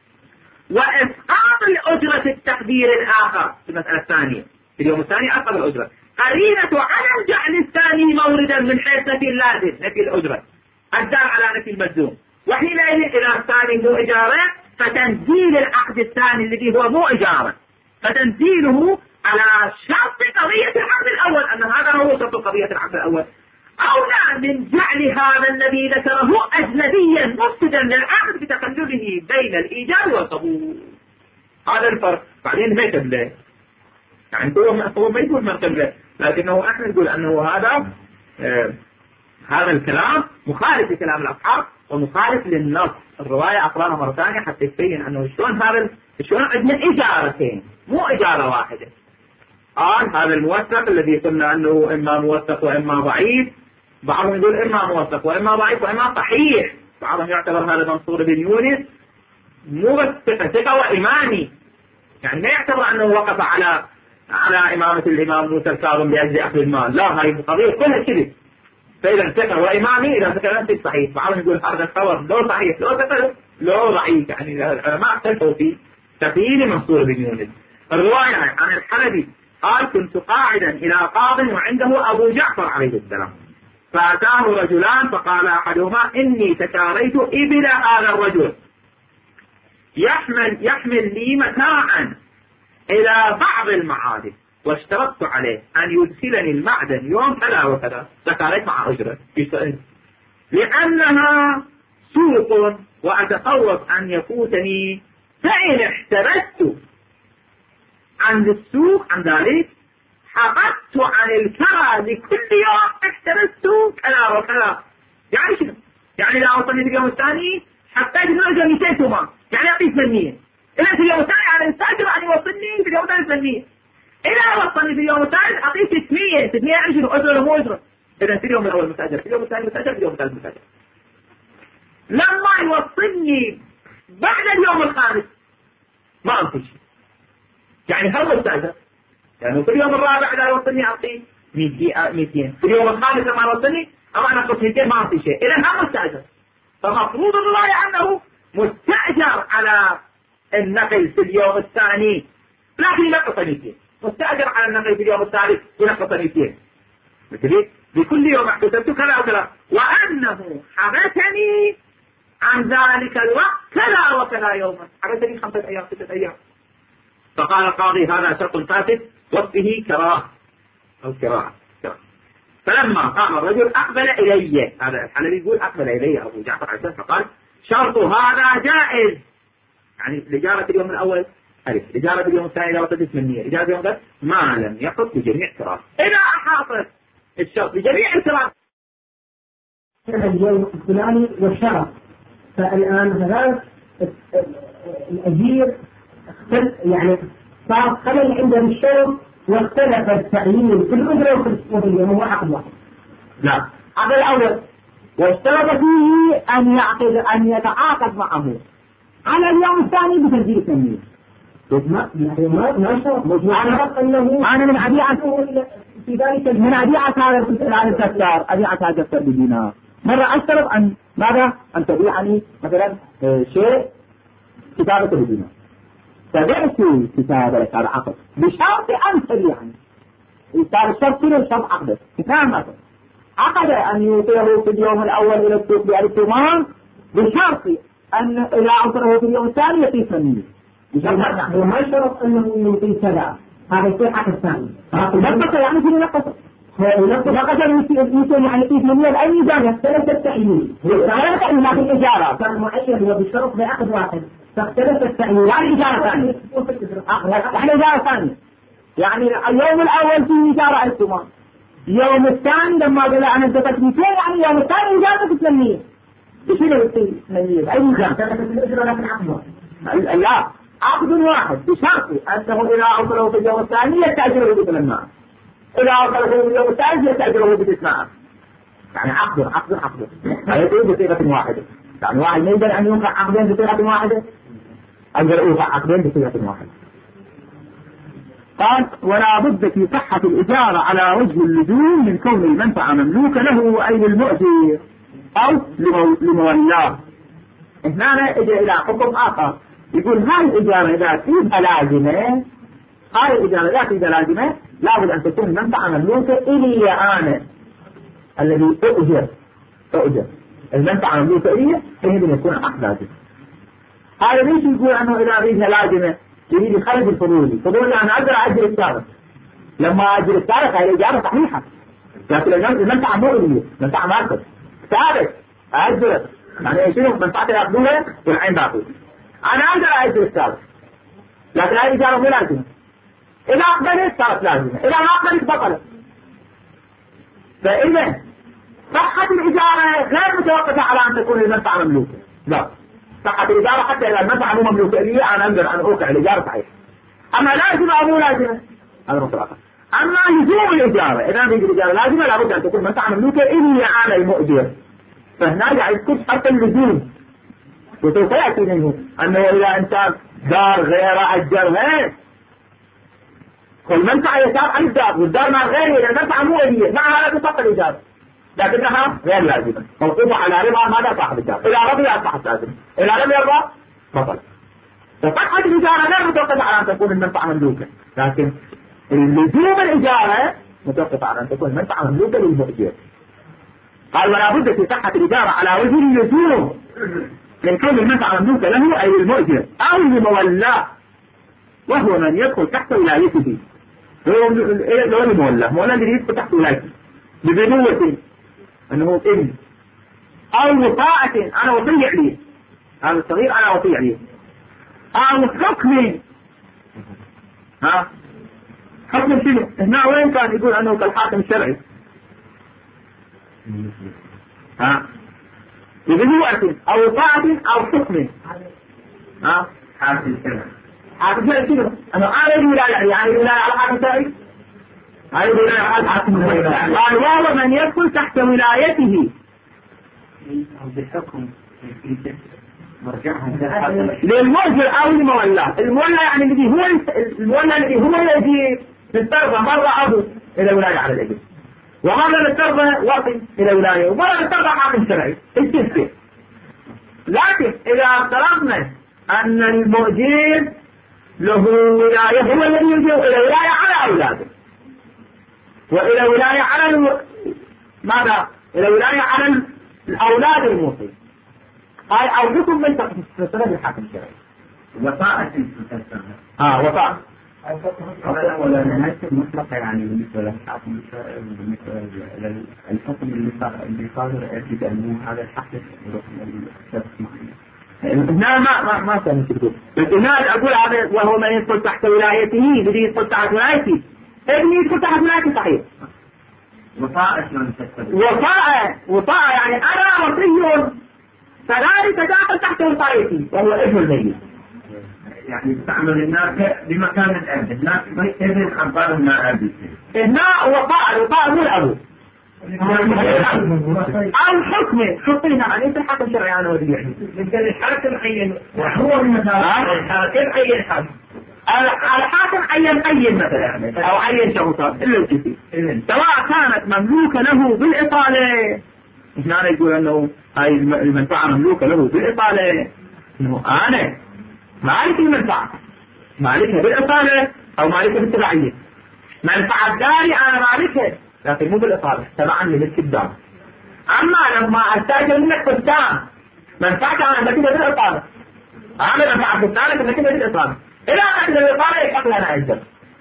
وإسقاط الأجرة التقدير الآخر في المسألة الثانية في اليوم الثاني أسقط الأجرة قرينة على جعل الثاني موردا من حيث نفي اللازم نفي الأجرة الدال على نفي الملزوم. وحينئذ إذا الثاني مو إجارة فتنزيل العقد الثاني الذي هو مو إجارة فتنزيله على شرط قضية العقد الأول أن هذا هو شرط قضية العقد الأول، أولى من جعل هذا الذي ذكره أجنبيا مفسدا للعقد بتخلله بين الإيجاب والقبول. هذا الفرق. بعدين ما يتبلغ يعني هو ما يقول ما قبله، لكنه احنا نقول انه هذا آه هذا الكلام مخالف لكلام الاصحاب ومخالف للنص. الروايه اقراها مره ثانيه حتى يبين انه شلون هذا شلون عندنا اجارتين مو اجاره واحده. قال هذا الموثق الذي قلنا انه اما موثق واما ضعيف، بعضهم يقول اما موثق واما ضعيف واما صحيح، بعضهم يعتبر هذا منصور بن يونس مو بس ثقه وامامي، يعني ما يعتبر انه وقف على على إمامة الإمام موسى الكاظم بأجل أخذ المال، لا هاي القضية كلها كذب. فإذا ثقة وإمامي إذا ثقة لم صحيح. بعضهم يقول هذا الخبر لو صحيح لو ثقة لو ضعيف، يعني العلماء اختلفوا في تقييد منصور بن يونس. الرواية عن الحلبي قال كنت قاعدا إلى قاض وعنده أبو جعفر عليه السلام فأتاه رجلان فقال أحدهما إني تشاريت إبل هذا الرجل يحمل يحمل لي متاعا إلى بعض المعادن واشترطت عليه أن يدخلني المعدن يوم كذا وكذا تكاليف مع أجرة لأنها سوق وأتخوف أن يفوتني، فإن احترست عن السوق عن ذلك حقدت عن الكرى لكل يوم احترست كذا وكذا. يعني شنو؟ يعني إذا أوصلني في اليوم الثاني حقيت نرجع مئتين تومان يعني أعطي ثمانية، إذا في اليوم الثاني على الإنسان أن يوصلني في اليوم الثاني ثمانية، إذا وصلني في اليوم الثالث أعطيه ستمية ستمية يعني شنو؟ أجرة مو أجرة. إذا في اليوم الأول مستأجر في اليوم الثاني مستأجر في اليوم الثالث مستأجر. لما يوصلني بعد اليوم الخامس ما أنفذ شيء، يعني هل مستأجر يعني في اليوم الرابع إذا وصلني أعطيه مئتين، في اليوم الخامس لما وصلني أو أنا أخذ مئتين ما أعطي شيء، إذا هم مستأجر. فمفروض الرواية أنه مستأجر على النقل في اليوم الثاني لكن ينقص مئتين، مستأجر على النقل في اليوم الثالث ينقص مئتين، مثل بكل يوم احتسبت كذا وكذا، وأنه حبسني عن ذلك الوقت كذا وكذا يوما، حبسني خمسة أيام ستة أيام. فقال القاضي هذا شرط فاسد وفيه كراهة أو كراهة. فلما قام الرجل أقبل إلي، هذا الحلبي يقول أقبل إلي أبو جعفر عسان، فقال شرط هذا جائز، يعني الإجارة اليوم الأول ألف، إجارة اليوم الثاني إذا وصلت ثمانية، إجارة اليوم الثالث ما لم يحط بجميع كراهة. إذا أحاطت الشرط بجميع الكراهة اليوم الفلاني والشرط، فالآن هذا الأجير يعني صار خلل عنده الشرط واختلف التعيين في الأجرة وفي اليوم، هو عقد واحد. لا، عقد الأول واشترط فيه أن يعقد أن يتعاقد معه على اليوم الثاني بتنزيل ثمانية. ما ما ما شرط، أنا أنه أنا من أبيعة في ذلك من أبيعة هذا الكسار، أبيعة هذا الكسار بدينار. مرة أشترط أن ماذا؟ أن تبيعني مثلا شيء كتابة بدينار، فبعت كتابة لك هذا عقد بشرط أن تبيعني، صار الشرط كله شرط عقده كتاب مثلا عقد أن يوصيه في اليوم الأول إلى السوق بألف ثمان بشرط أن إذا أوصله في اليوم الثاني يعطيه ثمانية. هو ما شرط أنه يعطيه سبعة، هذا يصير عقد ثاني. نقص يعني في نقص نقص يمكن يعني يعطيه ثمانية لأي إجارة ثلاثة التعيين. لا تعين ما في الإجارة كان معين وبشرط بعقد واحد، فاختلف التعيين يعني إجارة ثانية، يعني إجارة ثانية، يعني اليوم الأول فيه إجارة ألف ثمان، يوم الثاني لما قال أنا اديتك مئتين يعني يوم الثاني إجارة ثمانية. بشنو يصير ثمانية؟ أي إجارة؟ الأجرة لكن عقد واحد. لا، عقد واحد بشرط أنه إذا أوصله في اليوم الثاني يستأجره بثمانية، إذا أوصله في اليوم الثالث يستأجره بتسعة، يعني عقد عقد عقد هذا بصيغة واحدة. يعني واحد ما يقدر أن يوقع عقدين بصيغة واحدة، أقدر أوقع عقدين بصيغة واحدة. قال ولا بد في صحة الإجارة على وجه اللزوم من كون المنفعة مملوكة له أي للمؤجر أو لمولاه. هنا اجى إلى حكم آخر يقول هاي الإجارة إذا فيها لازمة، هاي الإجارة إذا فيها لازمة لابد أن تكون المنفعة مملوكة إلي أنا الذي أؤجر أؤجر المنفعة مملوكة إلي، حينئذ يكون العقد لازم. هذا ليش يقول أنه إذا فيها لازمة يريد يخرج الفضولي، فضولي أنا أقدر أجر السارق، لما أجر السارق هاي الإجارة صحيحة، لكن المنفعة مو إلي، منفعة مالك سارق أجرت، يعني شنو منفعة يأخذوها والعين باقي. أنا أقدر أجر السارق لكن هاي الإجارة مو لازمة، إذا أقبلت صارت لازمة، إذا ما أقبلت بطلت. فإذا صحة الإجارة غير متوقفة على أن تكون المنفعة مملوكة، لا، صحة الإجارة حتى إذا المنفعة مو مملوكة لي أنا أقدر أن أوقع الإجارة صحيح. أما لازمة أو مو لازمة هذا نقطة آخر. أما لزوم الإجارة إذا في الإجارة لازمة لابد أن تكون المنفعة مملوكة إلي أنا المؤجر، فهنا يعني يكون حتى اللزوم. وسوف يأتي منه أنه إذا أنت دار غير أجرها والمنفعة يتابع عن الدار والدار مع غيره لأن المنفعة مو إليه، معها لا تطلق الإجارة لكنها غير لازمة موقوفة على رضا ماذا صاحب الدار، إذا رضي أصبحت لازمة، إذا لم يرضى بطل. فصحة الإجارة غير متوقفة على أن تكون المنفعة مملوكة، لكن لزوم الإجارة متوقفة على أن تكون المنفعة مملوكة للمؤجر. قال ولا بد في صحة الإجارة على وجه اللزوم من كون المنفعة مملوكة له أي للمؤجر أو لمولاه، وهو من يدخل تحت ولايته. لو المولى مولى اللي يدخل تحت ولايته ببنوة أنه ابن أو وطاعة أنا وطيع لي، هذا الصغير أنا وطيع لي، أو حكم. ها حكم شنو؟ هنا وين كان يقول أنه كالحاكم الشرعي؟ ها ببنوة أو وطاعة أو حكم. ها حاكم الشرعي، حاكم شرعي شنو؟ أنه أنا الولاية يعني يعني الولاية على حاكم شرعي، هاي الولاية على حاكم الولاية. قال وهو من يدخل تحت ولايته بحكم للمؤجر أو المولى. المولى يعني الذي هو المولى الذي هو الذي نسترضى مرة أبو إلى ولاية على الإبل، ومرة نسترضى وطي إلى ولاية، ومرة نسترضى حاكم شرعي. الجنسية. لكن إذا افترضنا أن المؤجر له ولاية، هو الذي يلجأ إلى ولاية على أولاده، وإلى ولاية على الو... ماذا؟ إلى ولاية على الأولاد الموصي. هاي أوجكم من تقصد الحاكم الشرعي. وطاعة اه وطاعة. ولا نهاية المطلقة يعني بالنسبة للحاكم الشرعي بالنسبة للحكم اللي اللي صادر أكيد أنه هذا الحق الشخص معين. لا ما ما ما كان تقول. بس هنا أقول هذا وهو من يدخل تحت ولايته بدي يدخل تحت ولايتي. ابني يدخل تحت ولايتي صحيح. وطاعة من تكتب. وطاعة وطاعة يعني أنا وصي فذلك داخل تحت وصايتي وهو ابن الميت. يعني تعمل الناس بمكان الأب، الناس ابن عبارة ما أبي. هنا وطاعة وطاعة مو الأبو. أو حكمه حكمه يعني في الحكم الشرعي أنا ودي يعني. مثل الحاكم عين وهو مثلا الحاكم عين حاكم. الحاكم عين عين مثلا أو عين شخصات إلا الجسي. سواء كانت مملوكة له بالإطالة. هنا يقول أنه هاي المنفعة مملوكة له بالإطالة. إنه أنا مالك المنفعة مالكها بالإطالة أو مالكها بالتبعية. منفعة داري أنا مالكها لكن مو بالإطالة تبعا لملك الدار. أما لما أستأجر منك فستان منفعتها أنا بكتها بالإطالة. أنا منفعة فستانك بكتها بالإطالة إلى أن الإطالة يحق لنا أجر.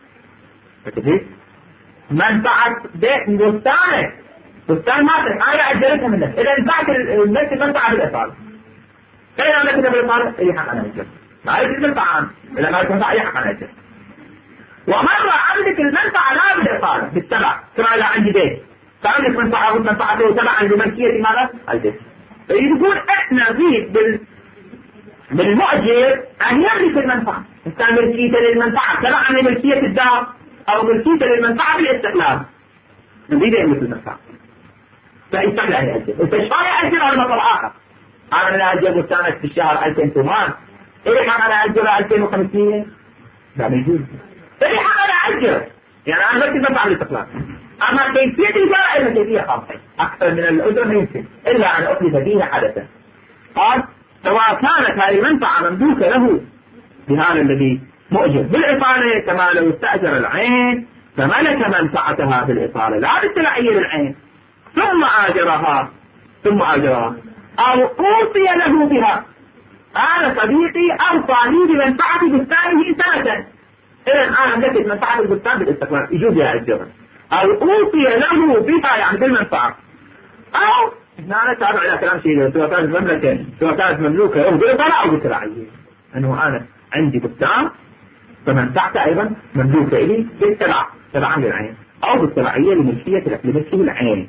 منفعة فستانك فستان ماتك أنا أجرتها منك إذا انفعت الملك المنفعة بالإطالة فإذا أنا بكتها بالإطالة يحق لنا أجر. مالك المنفعة إذا مالك المنفعة يحق لنا أجر. ومرة عندك المنفعة لا بالإطالة بالتبع كما إذا عندي بيت فعندك منفعة منفعته تبعا لملكية ماذا؟ البيت. فيقول إحنا نزيد بال بالمؤجر أن يملك المنفعة إن كان ملكيته للمنفعة تبعا لملكية الدار أو ملكيته للمنفعة بالاستقلال نزيد يملك المنفعة فيستقل عن يأجر. الفشفاء يأجر على مطلع آخر. أنا لا أجر بستانك في الشهر ألفين ثمان إيه حق أنا أجر ألفين وخمسين لا ما يجوز. إيه حق أنا أجر يعني أنا ملك المنفعة بالاستقلال. أما كيفية الإجارة إلا كيفية خاصة أكثر من الأجرة ما يمكن إلا أن أحدث فيها حدثا. قال سواء كانت هذه المنفعة مملوكة له بهذا الذي مؤجر بالإطالة كما لو استأجر العين فملك منفعتها بالإطالة لا بالتبعية للعين ثم آجرها ثم آجرها أو أوصي له بها. أنا صديقي أوصى لي بمنفعة بستانه سنة إذن أنا أملكت منفعة البستان بالاستقلال يجوز يأجرها أو أوصي له بها يعني بالمنفعة أو أنا تابع إلى كلام شيء سواء كانت مملكة سواء كانت مملوكة أو بالإطالة أو بالتبعية أنه أنا عندي بستان فمنفعته أيضا مملوكة إلي بالتبع تبعا للعين أو بالتبعية لملكية لملكه العين.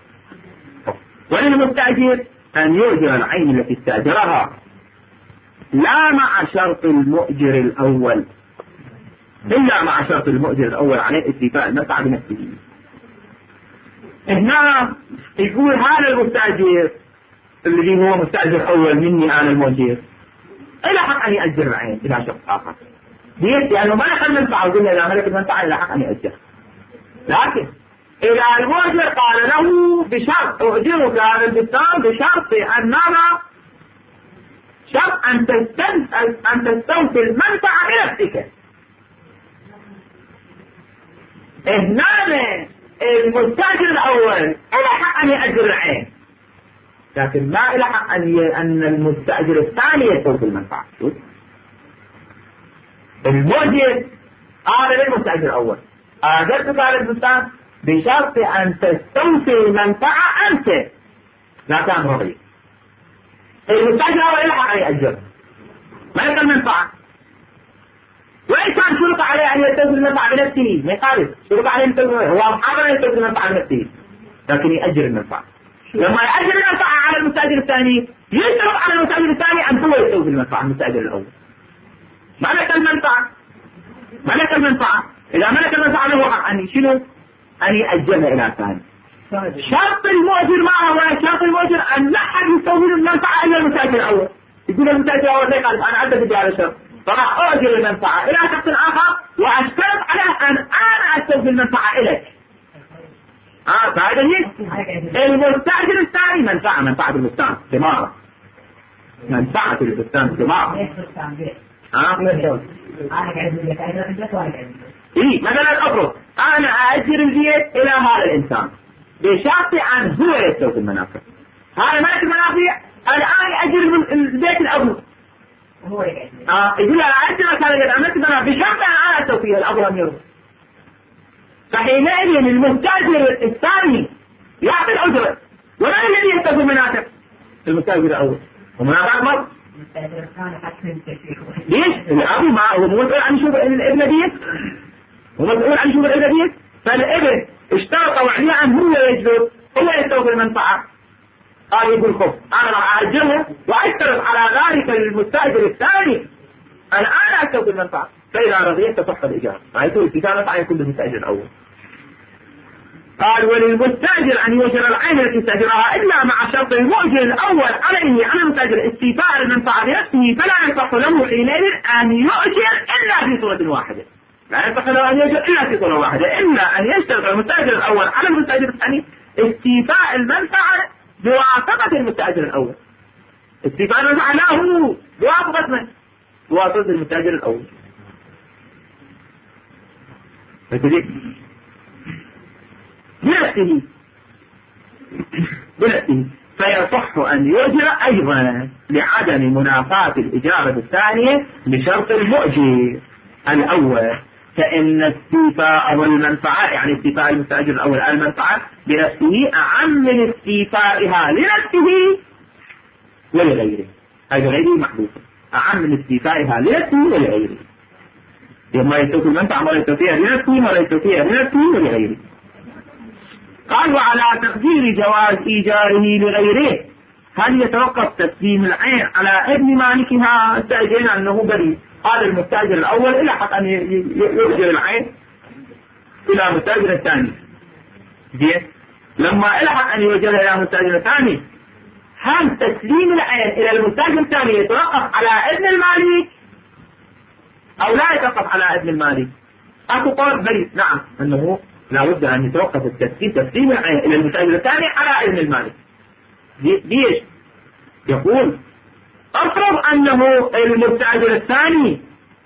وللمستأجر أن يؤجر العين التي استأجرها لا مع شرط المؤجر الأول إلا مع شرط المؤجر الأول عليه اتفاق المنفعة بنفسه. هنا يقول هذا المستأجر الذي هو مستأجر أول مني أنا المؤجر إلى حق أن يأجر العين إلى شخص آخر ليش؟ لأنه ما لك المنفعة وقلنا إذا ملك المنفعة إلى حق أن يأجر. لكن إذا المؤجر قال له بشرط أؤجرك هذا البستان بشرط أن نرى شرط أن أن تستوفي المنفعة بنفسك. هنا المستأجر الأول إلى حق أن يأجر العين لكن ما إلى حق أن أن المستأجر الثاني يستوفي المنفعة. المؤجر قال للمستأجر الأول أجرتك على البستان بشرط أن تستوفي المنفعة أنت لا كان رضي. المستأجر الأول إلى حق أن يأجر ما لك المنفعة وإن كان شرط عليه أن يستوفي المنفعة بنفسه ما يخالف شرط عليه أن يستوفي هو أصحابه أن يستوفي المنفعة بنفسه لكن يأجر المنفعة. لما يأجر المنفعة على المستأجر الثاني يشرط على المستأجر الثاني أن هو يستوفي المنفعة المستأجر الأول. ملك المنفعة ملك المنفعة إذا ملك المنفعة له حق أن شنو أن يأجرها إلى ثاني. شرط المؤجر معه ولا شرط المؤجر أن لا أحد يستوفي المنفعة إلا المستأجر الأول. يقول المستأجر الأول لا قال أنا عدت بدي على شرط فراح أؤجر المنفعة إلى شخص آخر وأشترط عليه أن أنا استوفي المنفعة إليك. اه فهذا هي المستأجر الثاني منفعة منفعة البستان ثمارة منفعة البستان ثمارة. اه اي مثلا افرض انا ااجر البيت الى هذا الانسان بشرط ان هو يستوفي المنافع. هذا مالك المنافع الان اجر البيت الابو هو اه يقول انا اجرك هذا البيت بشرط ان انا استوفيه الابو لم يرضى. فحينئذ المستأجر الثاني يعطي الأجرة ولا الذي يستوفي المنافع؟ المستأجر الأول ومنافع مر. ليش؟ الأبو ما هو مسؤول عن يشوف الابن بيت هو مسؤول عن يشوف الابن بيت فالابن اشترط وعليه أن هو يجلس هو يستوفي المنفعة. قال يقول خف أنا راح أأجره وأشترط على ذلك المستأجر الثاني أنا أنا أستوفي المنفعة فإذا رضيت تصح الإيجار. فيكون الكتابة فعلا يكون للمستأجر الأول. قال وللمستأجر أن يؤجر العين التي استأجرها إلا مع شرط المؤجر الأول عليه على المستأجر استيفاء المنفعة بنفسه فلا يصح له حينئذ أن يؤجر إلا في صورة واحدة. لا يصح له أن يؤجر إلا في صورة واحدة إلا أن يشترط المستأجر الأول على المستأجر الثاني استيفاء المنفعة بواسطة المستأجر الأول. استيفاء المنفعة له بواسطة من؟ بواسطة المستأجر الأول. فتجي بنفسه بنفسه فيصح أن يؤجر أيضا لعدم منافاة الإجارة الثانية بشرط المؤجر الأول فإن استيفاء المنفعة يعني استيفاء المستأجر الأول المنفعة بنفسه أعم من استيفائها لنفسه ولغيره. هذا غيره محدود أعم من استيفائها لنفسه ولغيره. ما يستوفي المنفعة ما يستوفيها لنفسه ما يستوفيها لنفسه ولغيره. قال وعلى تقدير جواز إيجاره لغيره هل يتوقف تسليم العين على ابن مالكها؟ استأجرنا أنه بريء هذا المستأجر الأول إلى حق أن يؤجر العين إلى المستأجر الثاني. زين لما إلى حق أن يؤجرها إلى المستأجر الثاني هل تسليم العين إلى المستأجر الثاني يتوقف على ابن المالك أو لا يتوقف على ابن المالك؟ أكو قول بريء نعم أنه لا بد أن يتوقف التسليم تسليم العين إلى المستأجر الثاني على ابن المالك. ليش؟ يقول افرض أنه المستأجر الثاني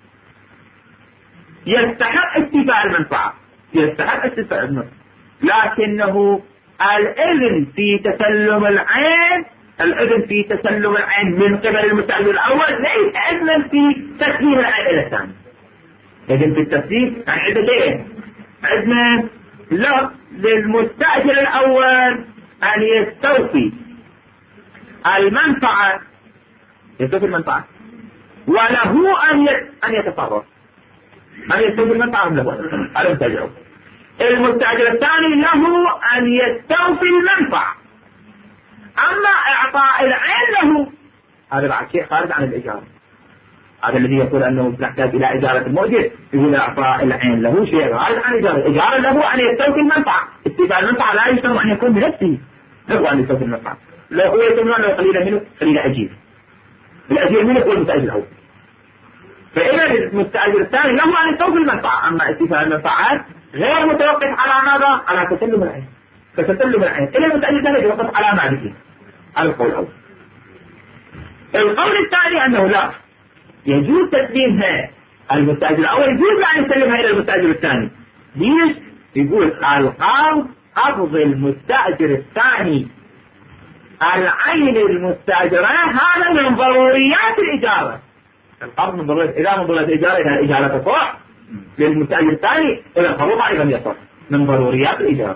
يستحق استيفاء المنفعة يستحق استيفاء المنفعة لكنه الإذن في تسلم العين الإذن في تسلم العين من قبل المستأجر الأول ليس إذنا في تسليم العين إلى الثاني. إذن في التسليم يعني عدتين إذن له للمستأجر الأول أن يستوفي المنفعة يستوفي المنفعة وله أن أن يتصرف أن يستوفي المنفعة له على المستأجر. المستأجر الثاني له أن يستوفي المنفعة أما إعطاء العين له هذا بعد شيء خارج عن الإجارة. هذا الذي يقول أنه نحتاج إلى إجارة المؤجر يقول إعطاء العين له شيء خارج عن الإجارة. الإجارة له أن يستوفي المنفعة. استيفاء المنفعة لا يشترط أن يكون بنفسه له أن يستوفي المنفعة. لو هو يتمنى له قليلا منه قليلا أجير الأجير منه هو المستأجر الأول. فإذا المستأجر الثاني له أن يستوفي المنفعة أما استيفاء المنفعات غير متوقف على ماذا؟ على تسلم العين. فتسلم العين إلى المستأجر الثاني يتوقف على مالكه. على القول الأول. القول الثاني أنه لا يجوز تسليمها المستأجر الأول يجوز أن يسلمها إلى المستأجر الثاني. ليش؟ يقول القرض قبض المستأجر الثاني العين المستأجرة هذا من ضروريات الإجارة. القبض من ضروريات إذا من ضروريات الإجارة إذا الإجارة تصح للمستأجر الثاني إذا القبض أيضا يصح من ضروريات الإجارة.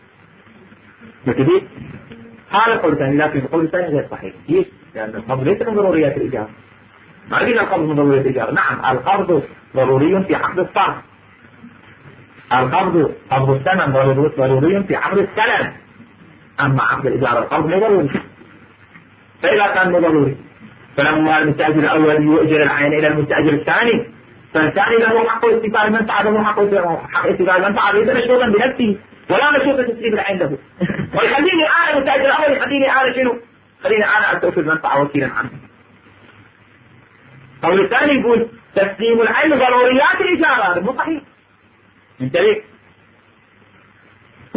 مثل هذا القول الثاني لكن القول الثاني غير صحيح. ليش؟ لأن القبض ليس من ضروريات الإجارة. ما قلنا القبض من ضروريات الإجارة. نعم القبض ضروري في عقد الصرف. القبض قبض الثمن ضروري في عقد السلم. أما عقد الإجارة القبض مو ضروري. فإذا كان مو ضروري فلما المستأجر الأول يؤجر العين إلى المستأجر الثاني فالثاني له حق استيفاء المنفعة له حق استيفاء المنفعة ليس مشروطا بنفسه ولا مشروطا تسليم العين له. ويخليني أنا المستأجر الأول يخليني أنا شنو؟ خليني أنا أستوفي المنفعة وكيلا عنه. قول الثاني يقول تسليم العين ضروريات الإجارة. هذا مو صحيح. انتبه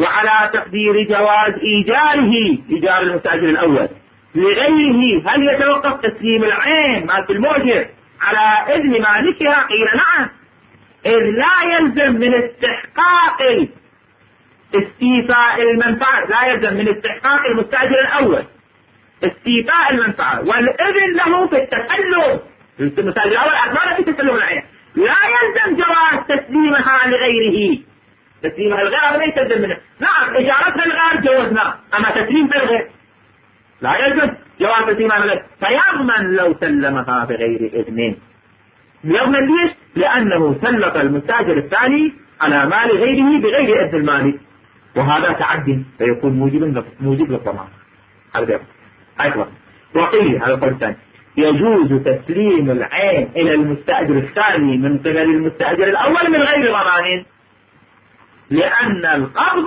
وعلى تقدير جواز إيجاره إيجار المستأجر الأول لغيره هل يتوقف تسليم العين مال المؤجر على إذن مالكها؟ قيل نعم، إذ لا يلزم من استحقاق استيفاء المنفعة، لا يلزم من استحقاق المستأجر الأول استيفاء المنفعة والإذن له في التسلم. المستأجر الأول أثناء في تسلم العين لا يلزم جواز تسليمها لغيره، تسليمها الغير ليس يلزم منه. نعم إجارتها الغير جوزنا، أما تسليمها الغير لا يلزم جواز تسليمها الغير، فيضمن لو سلمها بغير إذن. يضمن ليش؟ لأنه سلط المستأجر الثاني على مال غيره بغير إذن المالك، وهذا تعدي فيكون موجب موجب للضمان. هذا أيضا وقيل هذا القول الثاني يجوز تسليم العين إلى المستأجر الثاني من قبل المستأجر الأول من غير ضمان، لأن القبض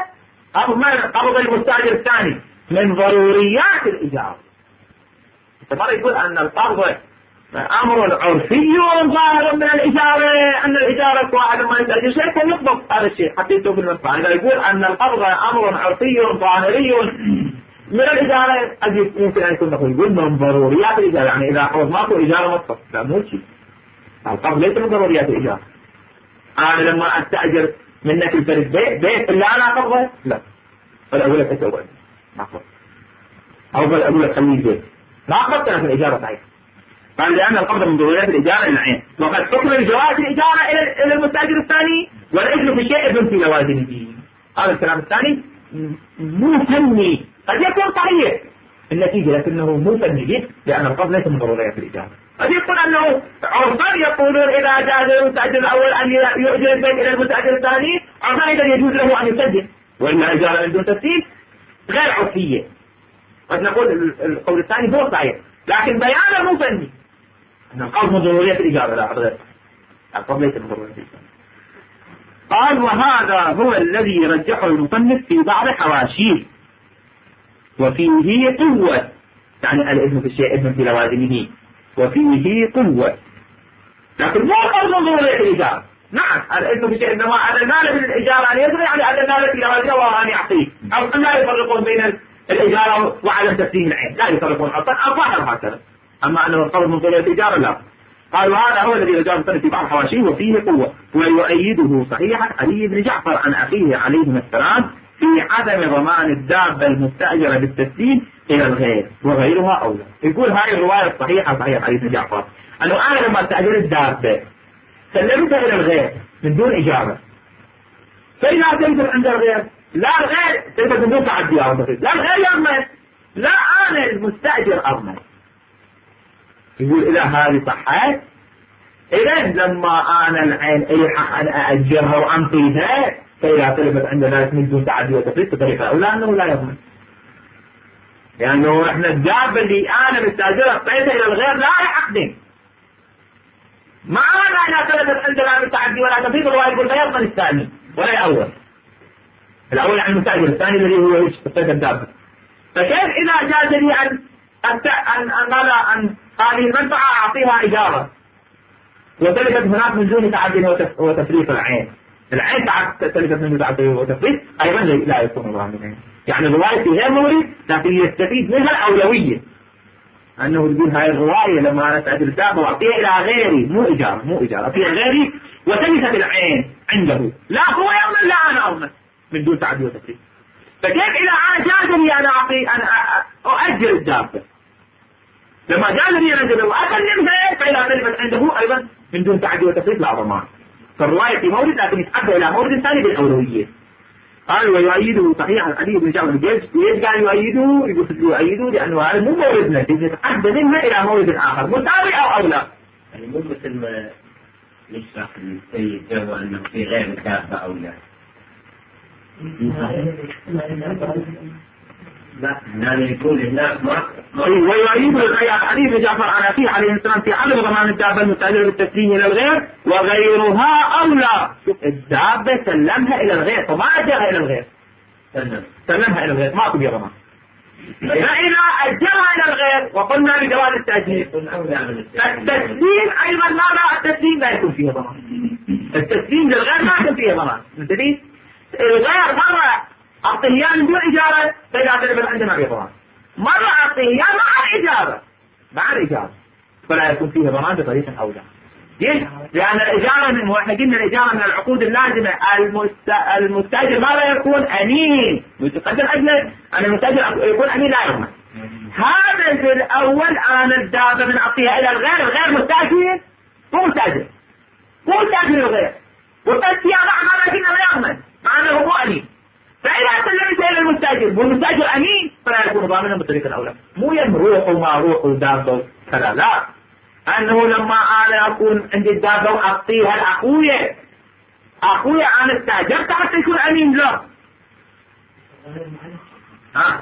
قبض المستأجر الثاني من ضروريات الإيجار. مرة يقول أن القبض أمر عرفي ظاهر من الإجارة، أن الإجارة واحد ما يستأجر شيء فيقبض هذا الشيء حتى يتوب المنفعة. إذا يقول أن القبض أمر عرفي ظاهري من الإجارة يمكن أن يكون نقول يقول من ضروريات الإجارة، يعني إذا حوض ماكو إجارة مطلق لا مو شيء. القبض ليس من ضروريات الإجارة. أنا لما أستأجر منك الفرد بيت بيت إلا أنا قبضه لا، فالأولى تتوب ماكو أو فالأولى تخليه بيت ما قبضت أنا في الإجارة صحيح. قال لأن القبض من ضروريات الإجارة العين، وقد حكم الجواز الإجارة إلى المستأجر الثاني والإذن في شيء إذن في لوازمه. هذا الكلام الثاني مو فني، قد يكون صحيح النتيجة لكنه مو فني، لأن القبض ليس من ضروريات الإجارة. قد يكون أنه عرفا يقولون إذا جاز المستأجر الأول أن يؤجر البيت إلى المستأجر الثاني عرفا إذا يجوز له أن يسجل، وإلا إجارة من دون تسجيل غير عرفية. قد نقول القول الثاني هو صحيح لكن بيانه مو فني، أن القبض من ضروريات الإجارة لا غير، القبض ليس من ضروريات الإجارة. قال وهذا هو الذي رجحه المصنف في بعض حواشيه وفيه قوة، يعني الإذن في الشيء إذن في لوازمه وفيه قوة، لكن مو قبض من ضروريات الإجارة. نعم الإذن في الشيء إنما أن المال بالإجارة أن يسرع يعني أن المال في لوازمه وأن يعطيه، أو أن لا يفرقون بين الإجارة وعدم تسليم العين، لا يفرقون أصلا الظاهر هكذا. أما أنه القبض من ضروريات الإجارة لا. قال وهذا هو الذي رجع المصنف في بعض حواشيه وفيه قوة، ويؤيده صحيحا علي بن جعفر عن أخيه عليهما السلام في عدم ضمان الدابة المستأجرة بالتسليم إلى الغير وغيرها أولى. يقول هاي الرواية الصحيحة صحيح علي بن جعفر أنه أنا لما استأجرت الدابة سلمتها إلى الغير من دون إجابة، فإذا تنزل عند الغير لا الغير تنزل من دون تعدي، لا الغير يضمن لا أنا المستأجر أضمن. يقول إذا هذه صحت إذن لما أنا العين إلحق أن أأجرها وأنطيها فإذا طلبت عند ذلك من دون تعدي وتفريط بطريقة أولى أنه لا يضمن، لأنه إحنا الدابة اللي أنا مستأجرها أعطيتها إلى الغير لا يحقني، ما أنا إذا طلبت عند ذلك من تعدي ولا تفريط الله يقول لا يضمن الثاني ولا الأول. الأول يعني المستأجر، الثاني الذي هو يشتري الدابة. فكيف إذا جاز لي أن أن أن أن هذه المنفعة أعطيها إجارة وتلفت هناك من دون تعدي وتفريط العين، العين تلفت من دون تعدي وتفريط أيضا لا يكون ضامنا. يعني الرواية غير مورد لكن يستفيد منها الأولوية، أنه يقول هاي الرواية لما أنا أستأجر الدابة وأعطيها إلى غيري مو إجارة مو إجارة أعطيها غيري وتلفت العين عنده، لا هو يؤمن لا أنا أؤمن من دون تعدي وتفريط. فكيف إذا أنا جاز لي أنا أعطي أنا أؤجر الدابة لما جاز لي أن أجل وأسلمها فإذا تلفت عنده أيضا من دون تعدي وتفريط لا ضمان. فالرواية في مورد لكن يتحدى إلى مورد ثاني بالأولوية. قال ويؤيده صحيحا علي بن جعفر ليش قال يؤيده؟ يقول يؤيده لأنه هذا مو موردنا يتحدى منها إلى مورد آخر متابع أو أولى، يعني مو مثل ما نشرح السيد جو أنه في غير مكافأة أولى. لا يعني يكون هناك ما ويؤيد الآيات علي بن جعفر عن أخيه عليه السلام في عدم ضمان الدابة المستأجرة بالتسليم إلى الغير وغيرها أولى. شوف الدابة سلمها إلى الغير فما أجرها إلى الغير، سلمها إلى الغير ما تبي ضمان. فإذا أجرها إلى الغير وقلنا بجواز التأجير التسليم أيضا لا التسليم لا يكون فيه ضمان، التسليم للغير ما يكون فيه ضمان. الغير مرة أعطيه إياه من دون إجارة فإذا طلب عندنا بضمان، مرة أعطيه إياه مع الإجارة مع الإجارة فلا يكون فيه ضمان بطريقة أولى. ليش؟ لأن الإجارة واحنا قلنا الإجارة من العقود اللازمة. المست... المستأجر ماذا يكون أمين، يتقدم أجل أن المستأجر يكون أمين لا يضمن. هذا في الأول أنا الدابة من أعطيها إلى الغير، الغير مستأجر مو مستأجر مو مستأجر الغير، وقد فيها مع ماذا قلنا لا يضمن مع أنه مو أمين. فإذا سلمت إلى المستأجر والمستأجر أمين فلا يكون ضامنا بالطريقة الأولى. مو يمروح وما روح ودابة كذا، لا، أنه لما أنا أكون عندي الدابة وأعطيها الأخوية أخويا أنا استأجرت حتى يكون أمين له. ها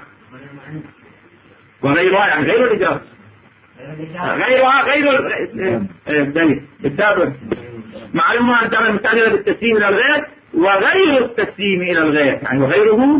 وغيرها يعني غير الإجارة، غيرها غير الدابة. معلومة أن الدابة المستأجرة بالتسليم إلى الغير وغير التسليم إلى الغير، يعني وغيره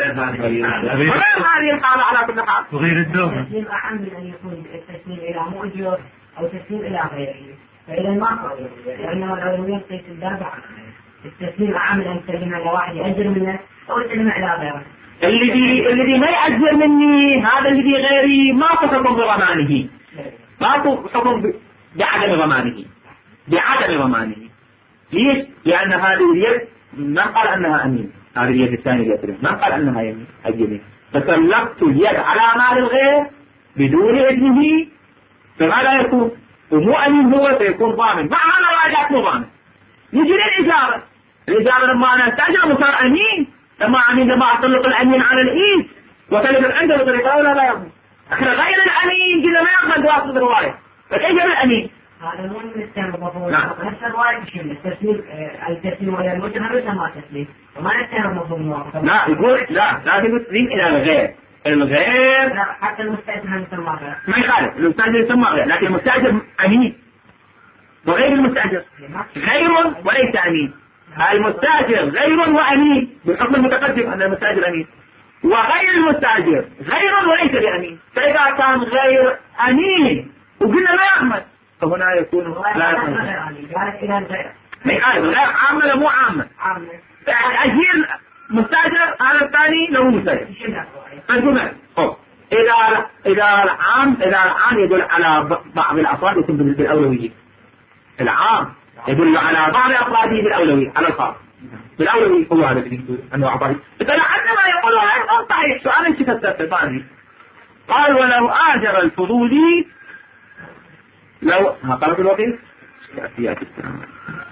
غير هذه الحالة على كل حال وغير الدابة. التسليم أعم من أن يكون التسليم إلى مؤجر أو تسليم إلى غيره، فإذا ما قال لأنه الأولوية قيس الدابة التسليم أعم من أن تسلمها إلى واحد يأجر منه أو يسلمها إلى غيره. الذي الذي ما يأجر مني هذا الذي غيري ماكو حكم بضمانه، ماكو حكم بعدم ضمانه بعدم ضمانه. ليش؟ لأن هذه اليد ما قال أنها أمين، هذه اليد الثانية ما قال أنها يمين، فسلقت اليد على مال الغير بدون إذنه فماذا يكون؟ ومو أمين هو سيكون ضامن، مع هذا الواجهات مو ضامن. يجي للإجارة، الإجارة لما أنا استأجر صار أمين، لما أمين لما أطلق الأمين على الإيد وطلب عنده بطريقة ولا لا يضمن. احنا غير الأمين قلنا ما يقبل بواسطة الرواية، فكيف الأمين؟ هذا مو من التهم نفس الرواية تشمل التسليم، التسليم ولا المجرم يسمى تسليم وما نتهم مفهوم. لا يقول لا لازم تسليم إلى الغير، الغير حتى المستأجر يسمى غير ما يخالف، المستأجر يسمى غير، لكن المستأجر أمين وغير المستأجر غير وليس أمين. المستأجر غير وأمين بالحكم المتقدم أن المستأجر أمين، وغير المستأجر غير وليس بأمين. فإذا كان غير أمين وقلنا لا يعمل فهنا يكون لا يعمل. ما يخالف غير عامل مو عامل. أجير مستأجر هذا الثاني له مستأجر. فالجمل إذا إذا العام إذا العام يدل على بعض الأفراد يكون بالأولوية. العام يدل على بعض أفراده بالأولوية على الخاص. بالأولوية هو هذا اللي يقول أنه أعطاه. إذا عندما يقولوا هذا صحيح سؤال كيف تفسر؟ قال ولو آجر الفضولي لو ها قالت الوقت يأتي يأتي